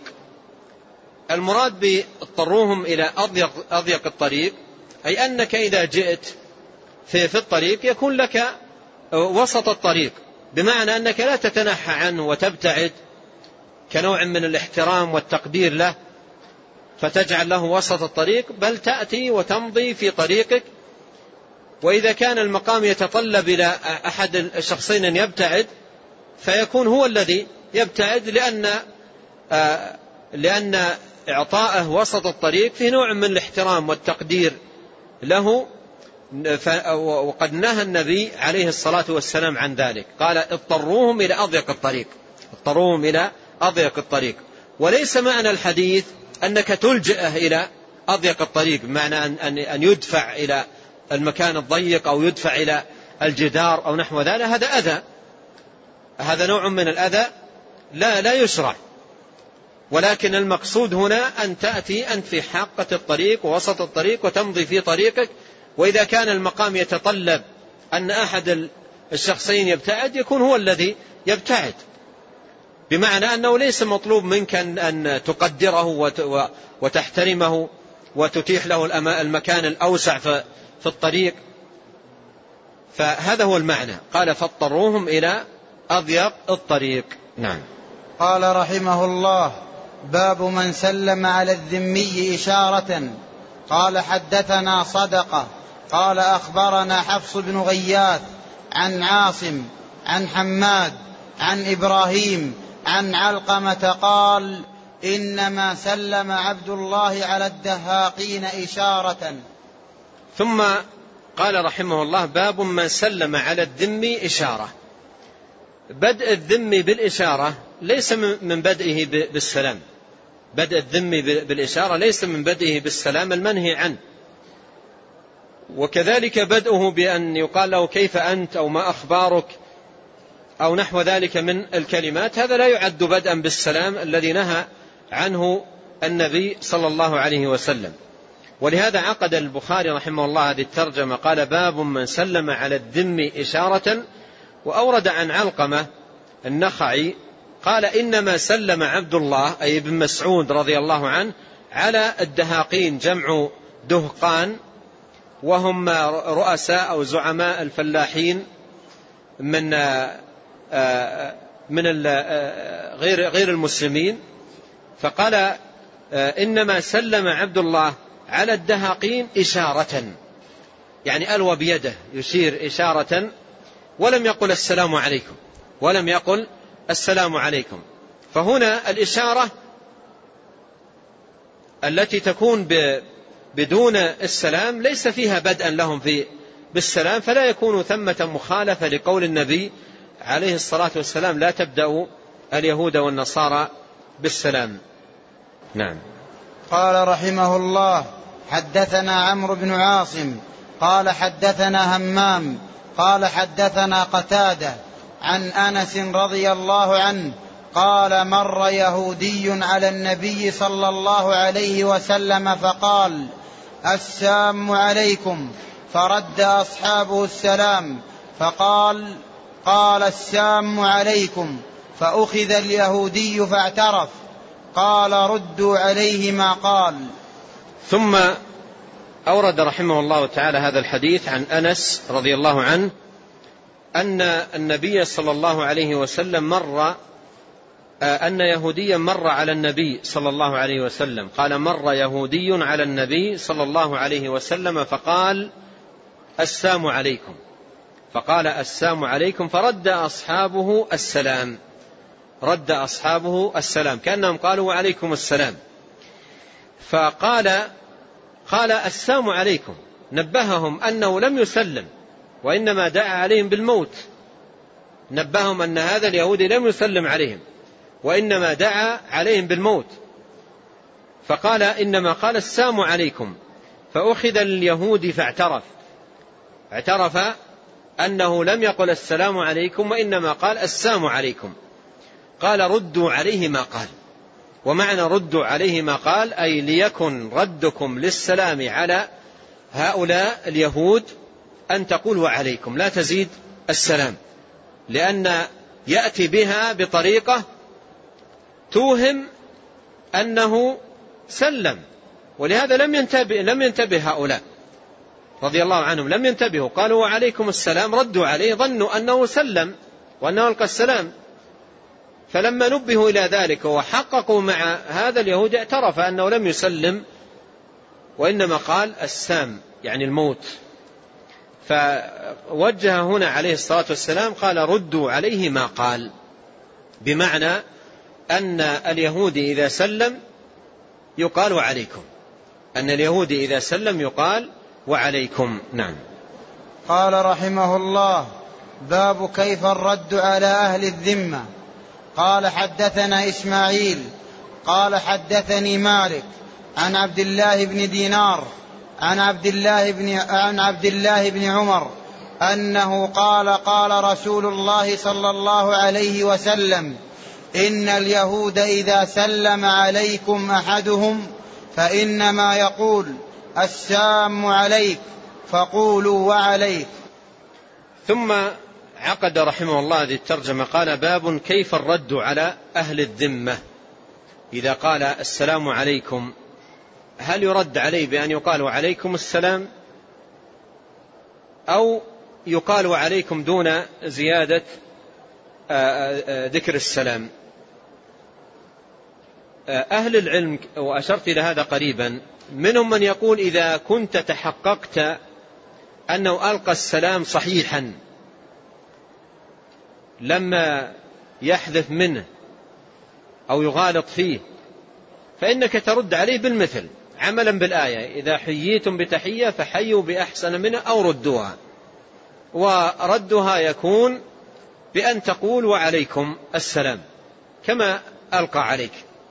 المراد باضطروهم إلى أضيق, أضيق الطريق أي أنك إذا جئت في, في الطريق يكون لك وسط الطريق، بمعنى أنك لا تتنحى عنه وتبتعد كنوع من الاحترام والتقدير له فتجعل له وسط الطريق، بل تأتي وتمضي في طريقك. وإذا كان المقام يتطلب إلى أحد الشخصين أن يبتعد فيكون هو الذي يبتعد، لأن آه لأن إعطاءه وسط الطريق في نوع من الاحترام والتقدير له. وقد نهى النبي عليه الصلاة والسلام عن ذلك، قال اضطروهم إلى أضيق الطريق، اضطروهم إلى أضيق الطريق. وليس معنى الحديث أنك تلجئه إلى أضيق الطريق بمعنى أن يدفع إلى المكان الضيق أو يدفع إلى الجدار أو نحو ذلك، هذا أذى، هذا نوع من الأذى لا لا يشرع. ولكن المقصود هنا أن تأتي أنت في حافة الطريق ووسط الطريق وتمضي في طريقك. وإذا كان المقام يتطلب أن أحد الشخصين يبتعد يكون هو الذي يبتعد، بمعنى أنه ليس مطلوب منك أن تقدره وتحترمه وتتيح له المكان الأوسع في الطريق. فهذا هو المعنى، قال فاضطروهم إلى أضيق الطريق. نعم. قال رحمه الله باب من سلم على الذمي إشارة. قال حدثنا صدقة قال أخبرنا حفص بن غياث عن عاصم عن حماد عن إبراهيم عن علقمة قال إنما سلم عبد الله على الدهاقين إشارة. ثم قال رحمه الله باب من سلم على الذمي إشارة. بدء الذمي بالإشارة ليس من بدئه بالسلام، بدء الذمي بالإشارة ليس من بدئه بالسلام المنهي عنه. وكذلك بدءه بأن يقال له كيف أنت أو ما أخبارك أو نحو ذلك من الكلمات، هذا لا يعد بدءا بالسلام الذي نهى عنه النبي صلى الله عليه وسلم. ولهذا عقد البخاري رحمه الله هذه الترجمة، قال باب من سلم على الذمي إشارة. وأورد عن علقمة النخعي قال إنما سلم عبد الله أي ابن مسعود رضي الله عنه على الدهاقين، جمع دهقان، وهم رؤساء أو زعماء الفلاحين من من غير غير المسلمين. فقال إنما سلم عبد الله على الدهاقين إشارة، يعني ألوى بيده يشير إشارة، ولم يقل السلام عليكم، ولم يقل السلام عليكم. فهنا الإشارة التي تكون بدون السلام ليس فيها بدءا لهم في بالسلام، فلا يكون ثمة مخالفة لقول النبي عليه الصلاة والسلام لا تبدأوا اليهود والنصارى بالسلام. نعم. قال رحمه الله: حدثنا عمرو بن عاصم قال حدثنا همام قال حدثنا قتادة عن أنس رضي الله عنه قال: مر يهودي على النبي صلى الله عليه وسلم فقال: السلام عليكم، فرد أصحابه السلام فقال: قال السلام عليكم، فأخذ اليهودي فاعترف. قال: ردوا عليه ما قال. ثم أورد رحمه الله تعالى هذا الحديث عن أنس رضي الله عنه أن النبي صلى الله عليه وسلم مر أن يهوديا مر على النبي صلى الله عليه وسلم، قال: مر يهودي على النبي صلى الله عليه وسلم فقال: السلام عليكم، فقال: السلام عليكم، فرد أصحابه السلام، رد أصحابه السلام كأنهم قالوا: وعليكم السلام. فقال قال السلام عليكم، نبههم أنه لم يسلم وإنما دعا عليهم بالموت، نبههم أن هذا اليهودي لم يسلم عليهم وإنما دعا عليهم بالموت، فقال إنما قال السلام عليكم، فأخذ اليهودي فاعترف، اعترف أنه لم يقل السلام عليكم وإنما قال السلام عليكم. قال: ردوا عليه ما قال. ومعنى ردوا عليه ما قال أي ليكن ردكم للسلام على هؤلاء اليهود أن تقولوا عليكم، لا تزيد السلام، لأن يأتي بها بطريقة توهم أنه سلم، ولهذا لم ينتبه, لم ينتبه هؤلاء رضي الله عنهم، لم ينتبهوا، قالوا وعليكم السلام، ردوا عليه، ظنوا أنه سلم وأنه ألقى السلام. فلما نبهوا إلى ذلك وحققوا مع هذا اليهود اعترف أنه لم يسلم وإنما قال السام يعني الموت. فوجه هنا عليه الصلاة والسلام قال: ردوا عليه ما قال، بمعنى أن اليهودي إذا سلم يقال وعليكم، أن اليهودي إذا سلم يقال وعليكم. نعم. قال رحمه الله: باب كيف الرد على أهل الذمة. قال: حدثنا إسماعيل قال حدثني مالك عن عبد الله بن دينار عن عبد الله بن عن عبد الله بن عمر أنه قال: قال رسول الله صلى الله عليه وسلم: إن اليهود إذا سلم عليكم أحدهم فإنما يقول السلام عليك، فقولوا وعليك. ثم عقد رحمه الله هذه الترجمة، قال: باب كيف الرد على أهل الذمة. إذا قال السلام عليكم هل يرد عليه بأن يقال وعليكم السلام، أو يقال وعليكم دون زيادة ذكر السلام؟ أهل العلم، وأشرت إلى هذا قريبا، منهم من يقول إذا كنت تحققت أنه ألقى السلام صحيحا لما يحذف منه أو يغالط فيه فإنك ترد عليه بالمثل، عملا بالآية: إذا حييتم بتحية فحيوا بأحسن منها أو ردوها. وردها يكون بأن تقول وعليكم السلام كما ألقى عليك.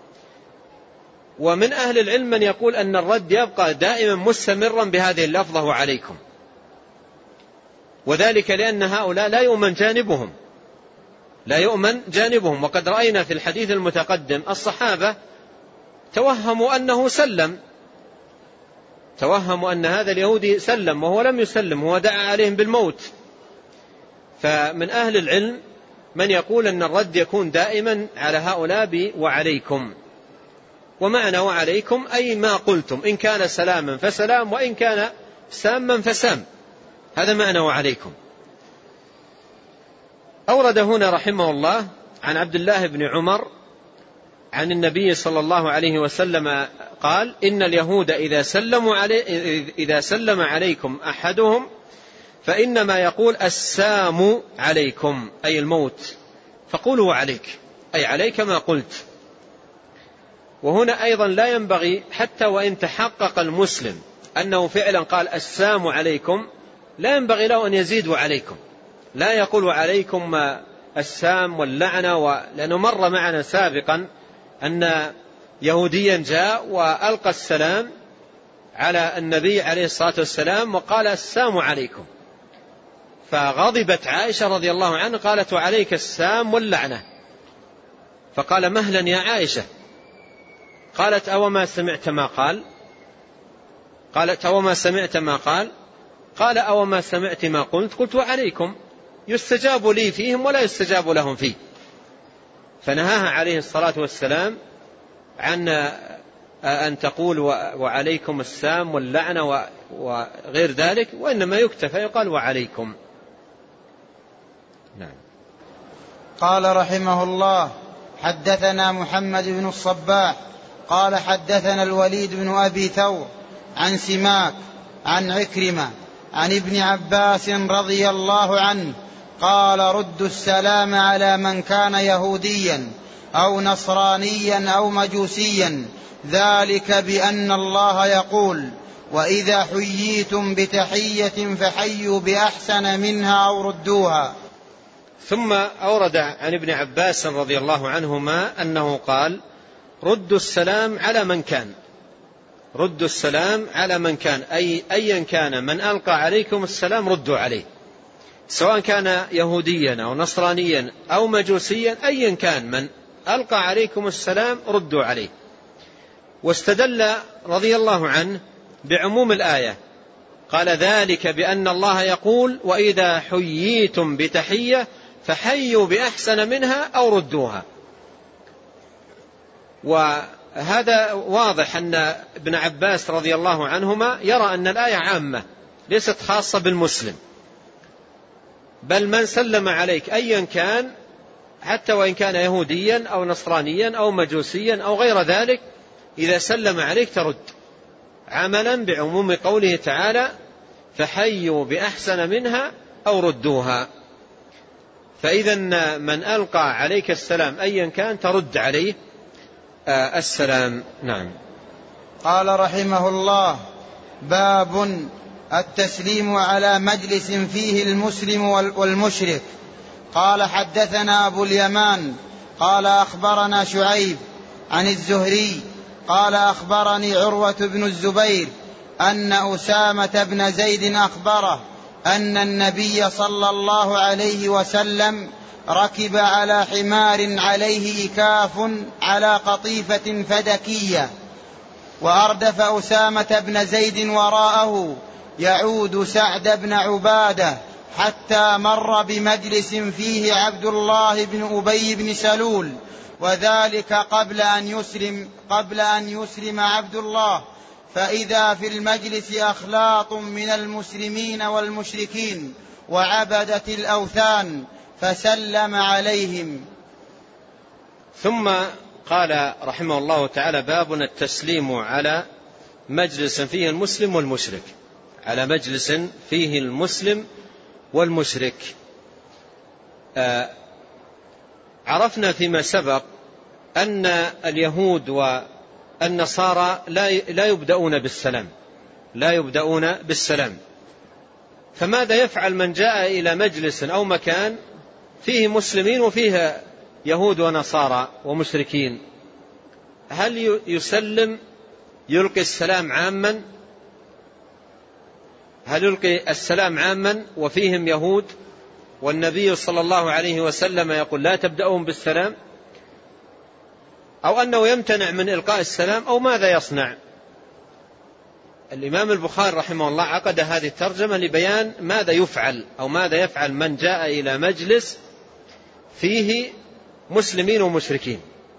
ومن أهل العلم من يقول أن الرد يبقى دائما مستمرا بهذه اللفظة وعليكم، وذلك لأن هؤلاء لا يؤمن جانبهم لا يؤمن جانبهم وقد رأينا في الحديث المتقدم الصحابة توهموا أنه سلم، توهموا أن هذا اليهودي سلم وهو لم يسلم، هو دعا عليهم بالموت. فمن أهل العلم من يقول أن الرد يكون دائما على هؤلاء وعليكم، ومعنى وعليكم أي ما قلتم، إن كان سلاما فسلام وإن كان ساما فسام، هذا معنى وعليكم. أورد هنا رحمه الله عن عبد الله بن عمر عن النبي صلى الله عليه وسلم قال: إن اليهود إذا سلموا علي إذا سلم عليكم أحدهم فإنما يقول السام عليكم أي الموت، فقولوا عليك أي عليك ما قلت. وهنا أيضا لا ينبغي حتى وإن تحقق المسلم أنه فعلا قال السلام عليكم لا ينبغي له أن يزيد عليكم، لا يقول عليكم السام واللعنة، لأنه مر معنا سابقا أن يهوديا جاء وألقى السلام على النبي عليه الصلاة والسلام وقال السام عليكم، فغضبت عائشة رضي الله عنها قالت وعليك السام واللعنة، فقال مهلا يا عائشة. قالت أو ما سمعت ما قال قالت أو ما سمعت ما قال قال أو ما سمعت ما قلت قلت وعليكم يستجاب لي فيهم ولا يستجاب لهم فيه. فنهاها عليه الصلاة والسلام عن أن تقول وعليكم السام واللعنة وغير ذلك، وإنما يكتفى يقال وعليكم. نعم. قال رحمه الله حدثنا محمد بن الصباح قال حدثنا الوليد بن أبي ثور عن سماك عن عكرمة عن ابن عباس رضي الله عنه قال ردوا السلام على من كان يهوديا أو نصرانيا أو مجوسيا، ذلك بأن الله يقول وإذا حييتم بتحية فحيوا بأحسن منها أو ردوها. ثم أورد عن ابن عباس رضي الله عنهما أنه قال ردوا السلام على من كان ردوا السلام على من كان أي أيا كان من ألقى عليكم السلام ردوا عليه، سواء كان يهوديا أو نصرانيا أو مجوسيا، أيا كان من ألقى عليكم السلام ردوا عليه. واستدل رضي الله عنه بعموم الآية، قال ذلك بأن الله يقول وإذا حييتم بتحية فحيوا بأحسن منها أو ردوها. وهذا واضح أن ابن عباس رضي الله عنهما يرى أن الآية عامة ليست خاصة بالمسلم، بل من سلم عليك أيا كان حتى وإن كان يهوديا أو نصرانيا أو مجوسيا أو غير ذلك، إذا سلم عليك ترد، عملا بعموم قوله تعالى فحيوا بأحسن منها أو ردوها. فإذا من ألقى عليك السلام أيا كان ترد عليه السلام. نعم. قال رحمه الله باب التسليم على مجلس فيه المسلم والمشرك. قال حدثنا أبو اليمان قال أخبرنا شعيب عن الزهري قال أخبرني عروة بن الزبير أن أسامة بن زيد أخبره أن النبي صلى الله عليه وسلم ركب على حمار عليه إكاف على قطيفة فدكية، وأردف أسامة بن زيد وراءه يعود سعد بن عبادة حتى مر بمجلس فيه عبد الله بن أبي بن سلول، وذلك قبل أن يسلم قبل أن يسلم عبد الله، فإذا في المجلس أخلاط من المسلمين والمشركين وعبدة الأوثان فسلم عليهم. ثم قال رحمه الله تعالى باب التسليم على مجلس فيه المسلم والمشرك على مجلس فيه المسلم والمشرك. آه عرفنا فيما سبق أن اليهود والنصارى لا يبدأون بالسلام لا يبدأون بالسلام فماذا يفعل من جاء إلى مجلس أو مكان فيه مسلمين وفيه يهود ونصارى ومشركين؟ هل يسلم يلقي السلام عاما هل يلقي السلام عاما وفيهم يهود والنبي صلى الله عليه وسلم يقول لا تبدأون بالسلام، أو أنه يمتنع من إلقاء السلام، أو ماذا يصنع؟ الإمام البخاري رحمه الله عقد هذه الترجمة لبيان ماذا يفعل أو ماذا يفعل من جاء إلى مجلس فيه مسلمين ومشركين.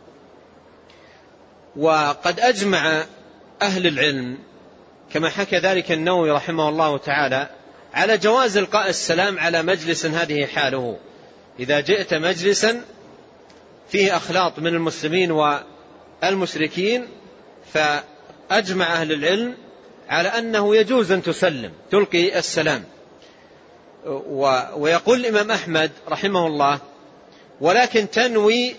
وقد أجمع أهل العلم كما حكى ذلك النووي رحمه الله تعالى على جواز إلقاء السلام على مجلس هذه حاله. إذا جئت مجلسا فيه أخلاط من المسلمين والمشركين فأجمع أهل العلم على أنه يجوز أن تسلم تلقي السلام. ويقول الإمام أحمد رحمه الله ولكن تنوي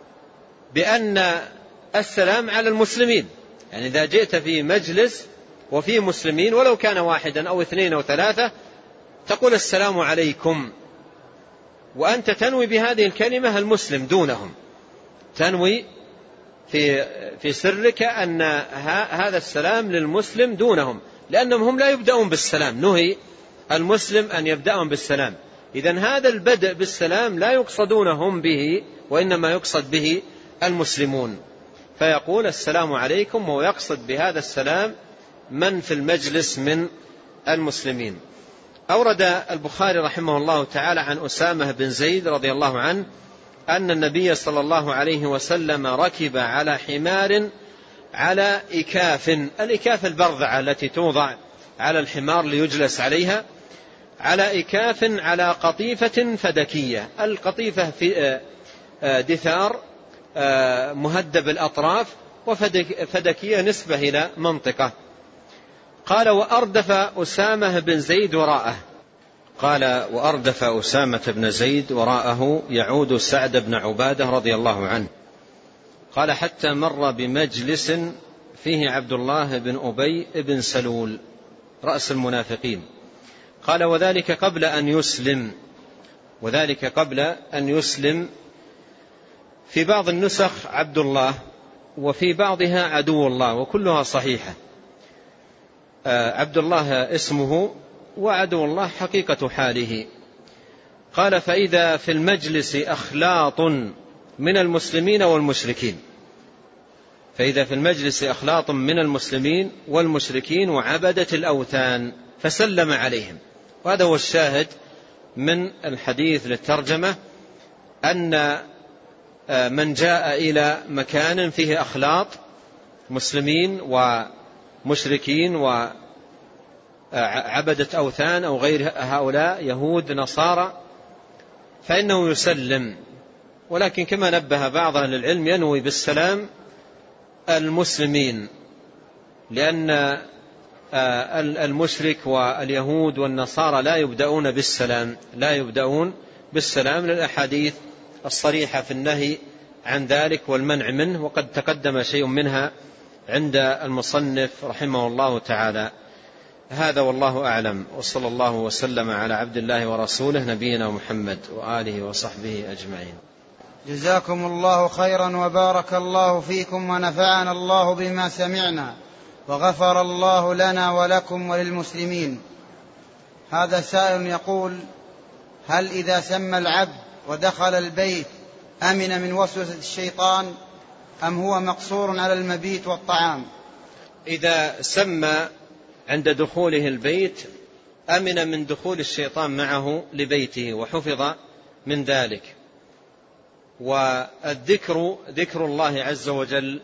بأن السلام على المسلمين، يعني إذا جئت في مجلس وفي مسلمين ولو كان واحدا أو اثنين أو ثلاثة تقول السلام عليكم، وأنت تنوي بهذه الكلمة المسلم دونهم، تنوي في في سرك أن هذا السلام للمسلم دونهم، لأنهم هم لا يبدأون بالسلام، نهي المسلم أن يبدأهم بالسلام. إذن هذا البدء بالسلام لا يقصدونهم به، وإنما يقصد به المسلمون، فيقول السلام عليكم، ويقصد بهذا السلام من في المجلس من المسلمين. أورد البخاري رحمه الله تعالى عن أسامة بن زيد رضي الله عنه أن النبي صلى الله عليه وسلم ركب على حمار على إكاف، الإكاف البرذعة التي توضع على الحمار ليجلس عليها، على إكاف على قطيفة فدكية، القطيفة في دثار مهدب الأطراف، وفدكية نسبة إلى منطقة. قال وأردف أسامة بن زيد وراءه، قال وأردف أسامة بن زيد وراءه يعود سعد بن عبادة رضي الله عنه، قال حتى مر بمجلس فيه عبد الله بن أبي بن سلول رأس المنافقين، قال وذلك قبل أن يسلم، وذلك قبل أن يسلم، في بعض النسخ عبد الله وفي بعضها عدو الله، وكلها صحيحة، عبد الله اسمه وعدو الله حقيقة حاله. قال فإذا في المجلس أخلاط من المسلمين والمشركين، فإذا في المجلس أخلاط من المسلمين والمشركين وعبدة الأوثان فسلم عليهم. وهذا هو الشاهد من الحديث للترجمة، أن من جاء إلى مكان فيه أخلاط مسلمين ومشركين وعبدة أوثان أو غير هؤلاء يهود نصارى فإنه يسلم، ولكن كما نبه بعض أهل العلم ينوي بالسلام المسلمين، لأن المشرك واليهود والنصارى لا يبدأون بالسلام، لا يبدأون بالسلام للأحاديث الصريحة في النهي عن ذلك والمنع منه، وقد تقدم شيء منها عند المصنف رحمه الله تعالى. هذا والله أعلم، وصلى الله وسلم على عبد الله ورسوله نبينا محمد وآله وصحبه أجمعين. جزاكم الله خيرا وبارك الله فيكم ونفعنا الله بما سمعنا وغفر الله لنا ولكم وللمسلمين. هذا سائل يقول: هل إذا سمى العبد ودخل البيت أمن من وسوسة الشيطان أم هو مقصور على المبيت والطعام؟ إذا سمى عند دخوله البيت أمن من دخول الشيطان معه لبيته وحفظ من ذلك. والذكر ذكر الله عز وجل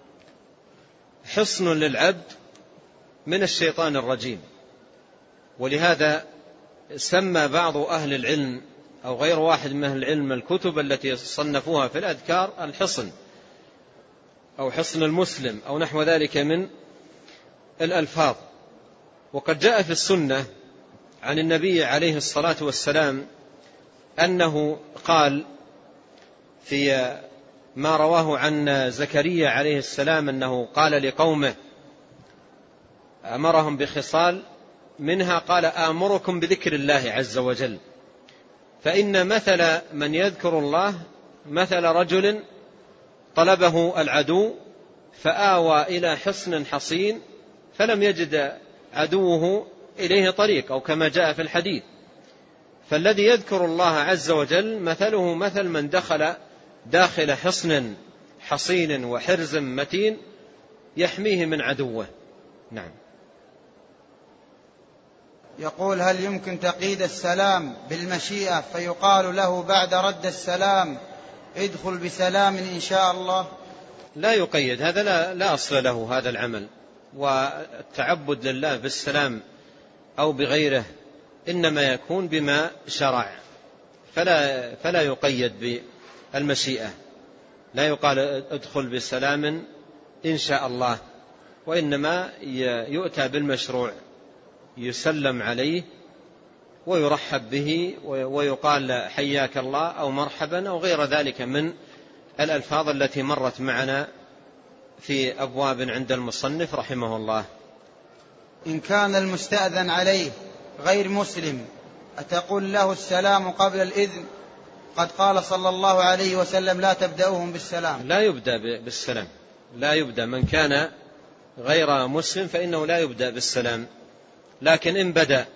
حصن للعبد من الشيطان الرجيم، ولهذا سمى بعض أهل العلم أو غير واحد من أهل العلم الكتب التي صنفوها في الأذكار الحصن أو حصن المسلم أو نحو ذلك من الألفاظ. وقد جاء في السنة عن النبي عليه الصلاة والسلام أنه قال في ما رواه عن زكريا عليه السلام أنه قال لقومه أمرهم بخصال منها، قال آمركم بذكر الله عز وجل، فإن مثل من يذكر الله مثل رجل طلبه العدو فآوى إلى حصن حصين فلم يجد عدوه إليه طريق، أو كما جاء في الحديث. فالذي يذكر الله عز وجل مثله مثل من دخل داخل حصن حصين وحرز متين يحميه من عدوه. نعم. يقول: هل يمكن تقييد السلام بالمشيئة فيقال له بعد رد السلام ادخل بسلام إن شاء الله؟ لا يقيد، هذا لا, لا أصل له هذا العمل، والتعبد لله بالسلام أو بغيره إنما يكون بما شرع، فلا, فلا يقيد بالمشيئة، لا يقال ادخل بسلام إن شاء الله، وإنما يؤتى بالمشروع، يسلم عليه ويرحب به ويقال حياك الله أو مرحبا أو غير ذلك من الألفاظ التي مرت معنا في أبواب عند المصنف رحمه الله. إن كان المستأذن عليه غير مسلم أتقول له السلام قبل الإذن؟ قد قال صلى الله عليه وسلم لا تبدأوهم بالسلام. لا يبدأ بالسلام، لا يبدأ. من كان غير مسلم فإنه لا يبدأ بالسلام، لكن إن بدأ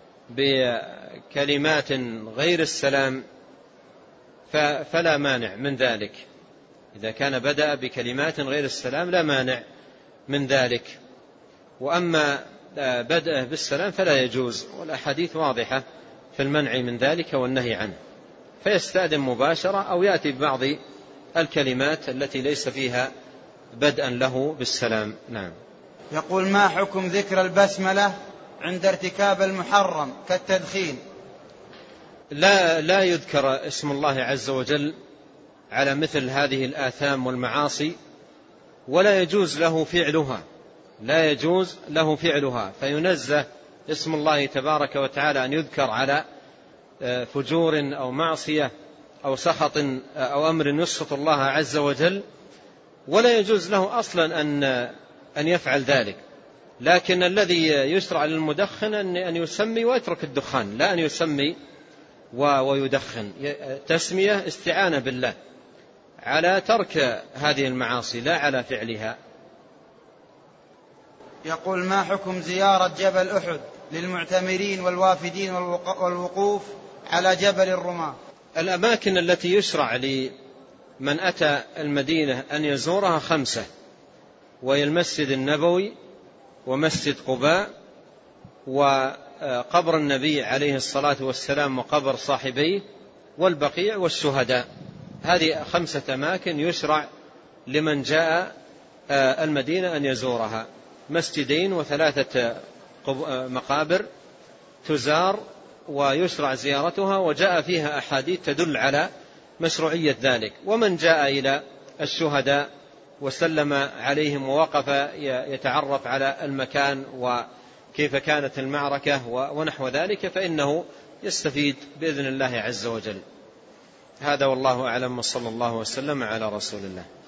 بكلمات غير السلام فلا مانع من ذلك. إذا كان بدأ بكلمات غير السلام لا مانع من ذلك. وأما بدأه بالسلام فلا يجوز، والأحاديث واضحة في المنع من ذلك والنهي عنه، فيستأذن مباشرة أو يأتي ببعض الكلمات التي ليس فيها بدءا له بالسلام. نعم. يقول: ما حكم ذكر البسملة عند ارتكاب المحرم كالتدخين؟ لا لا يذكر اسم الله عز وجل على مثل هذه الآثام والمعاصي، ولا يجوز له فعلها، لا يجوز له فعلها، فينزه اسم الله تبارك وتعالى أن يذكر على فجور أو معصية أو سخط أو أمر يسخط الله عز وجل، ولا يجوز له أصلا أن أن يفعل ذلك. لكن الذي يشرع للمدخن أن يسمي ويترك الدخان، لا أن يسمي ويدخن. تسمية استعانة بالله على ترك هذه المعاصي لا على فعلها. يقول: ما حكم زيارة جبل أحد للمعتمرين والوافدين والوقوف على جبل الرماة؟ الأماكن التي يشرع لمن أتى المدينة أن يزورها خمسة، وهي المسجد النبوي ومسجد قباء وقبر النبي عليه الصلاة والسلام وقبر صاحبيه والبقيع والشهداء. هذه خمسة أماكن يشرع لمن جاء المدينة أن يزورها، مسجدين وثلاثة مقابر تزار ويشرع زيارتها، وجاء فيها أحاديث تدل على مشروعية ذلك. ومن جاء إلى الشهداء وسلم عليهم ووقف يتعرف على المكان وكيف كانت المعركة ونحو ذلك فإنه يستفيد بإذن الله عز وجل. هذا والله أعلم، وصلى الله وسلم على رسول الله.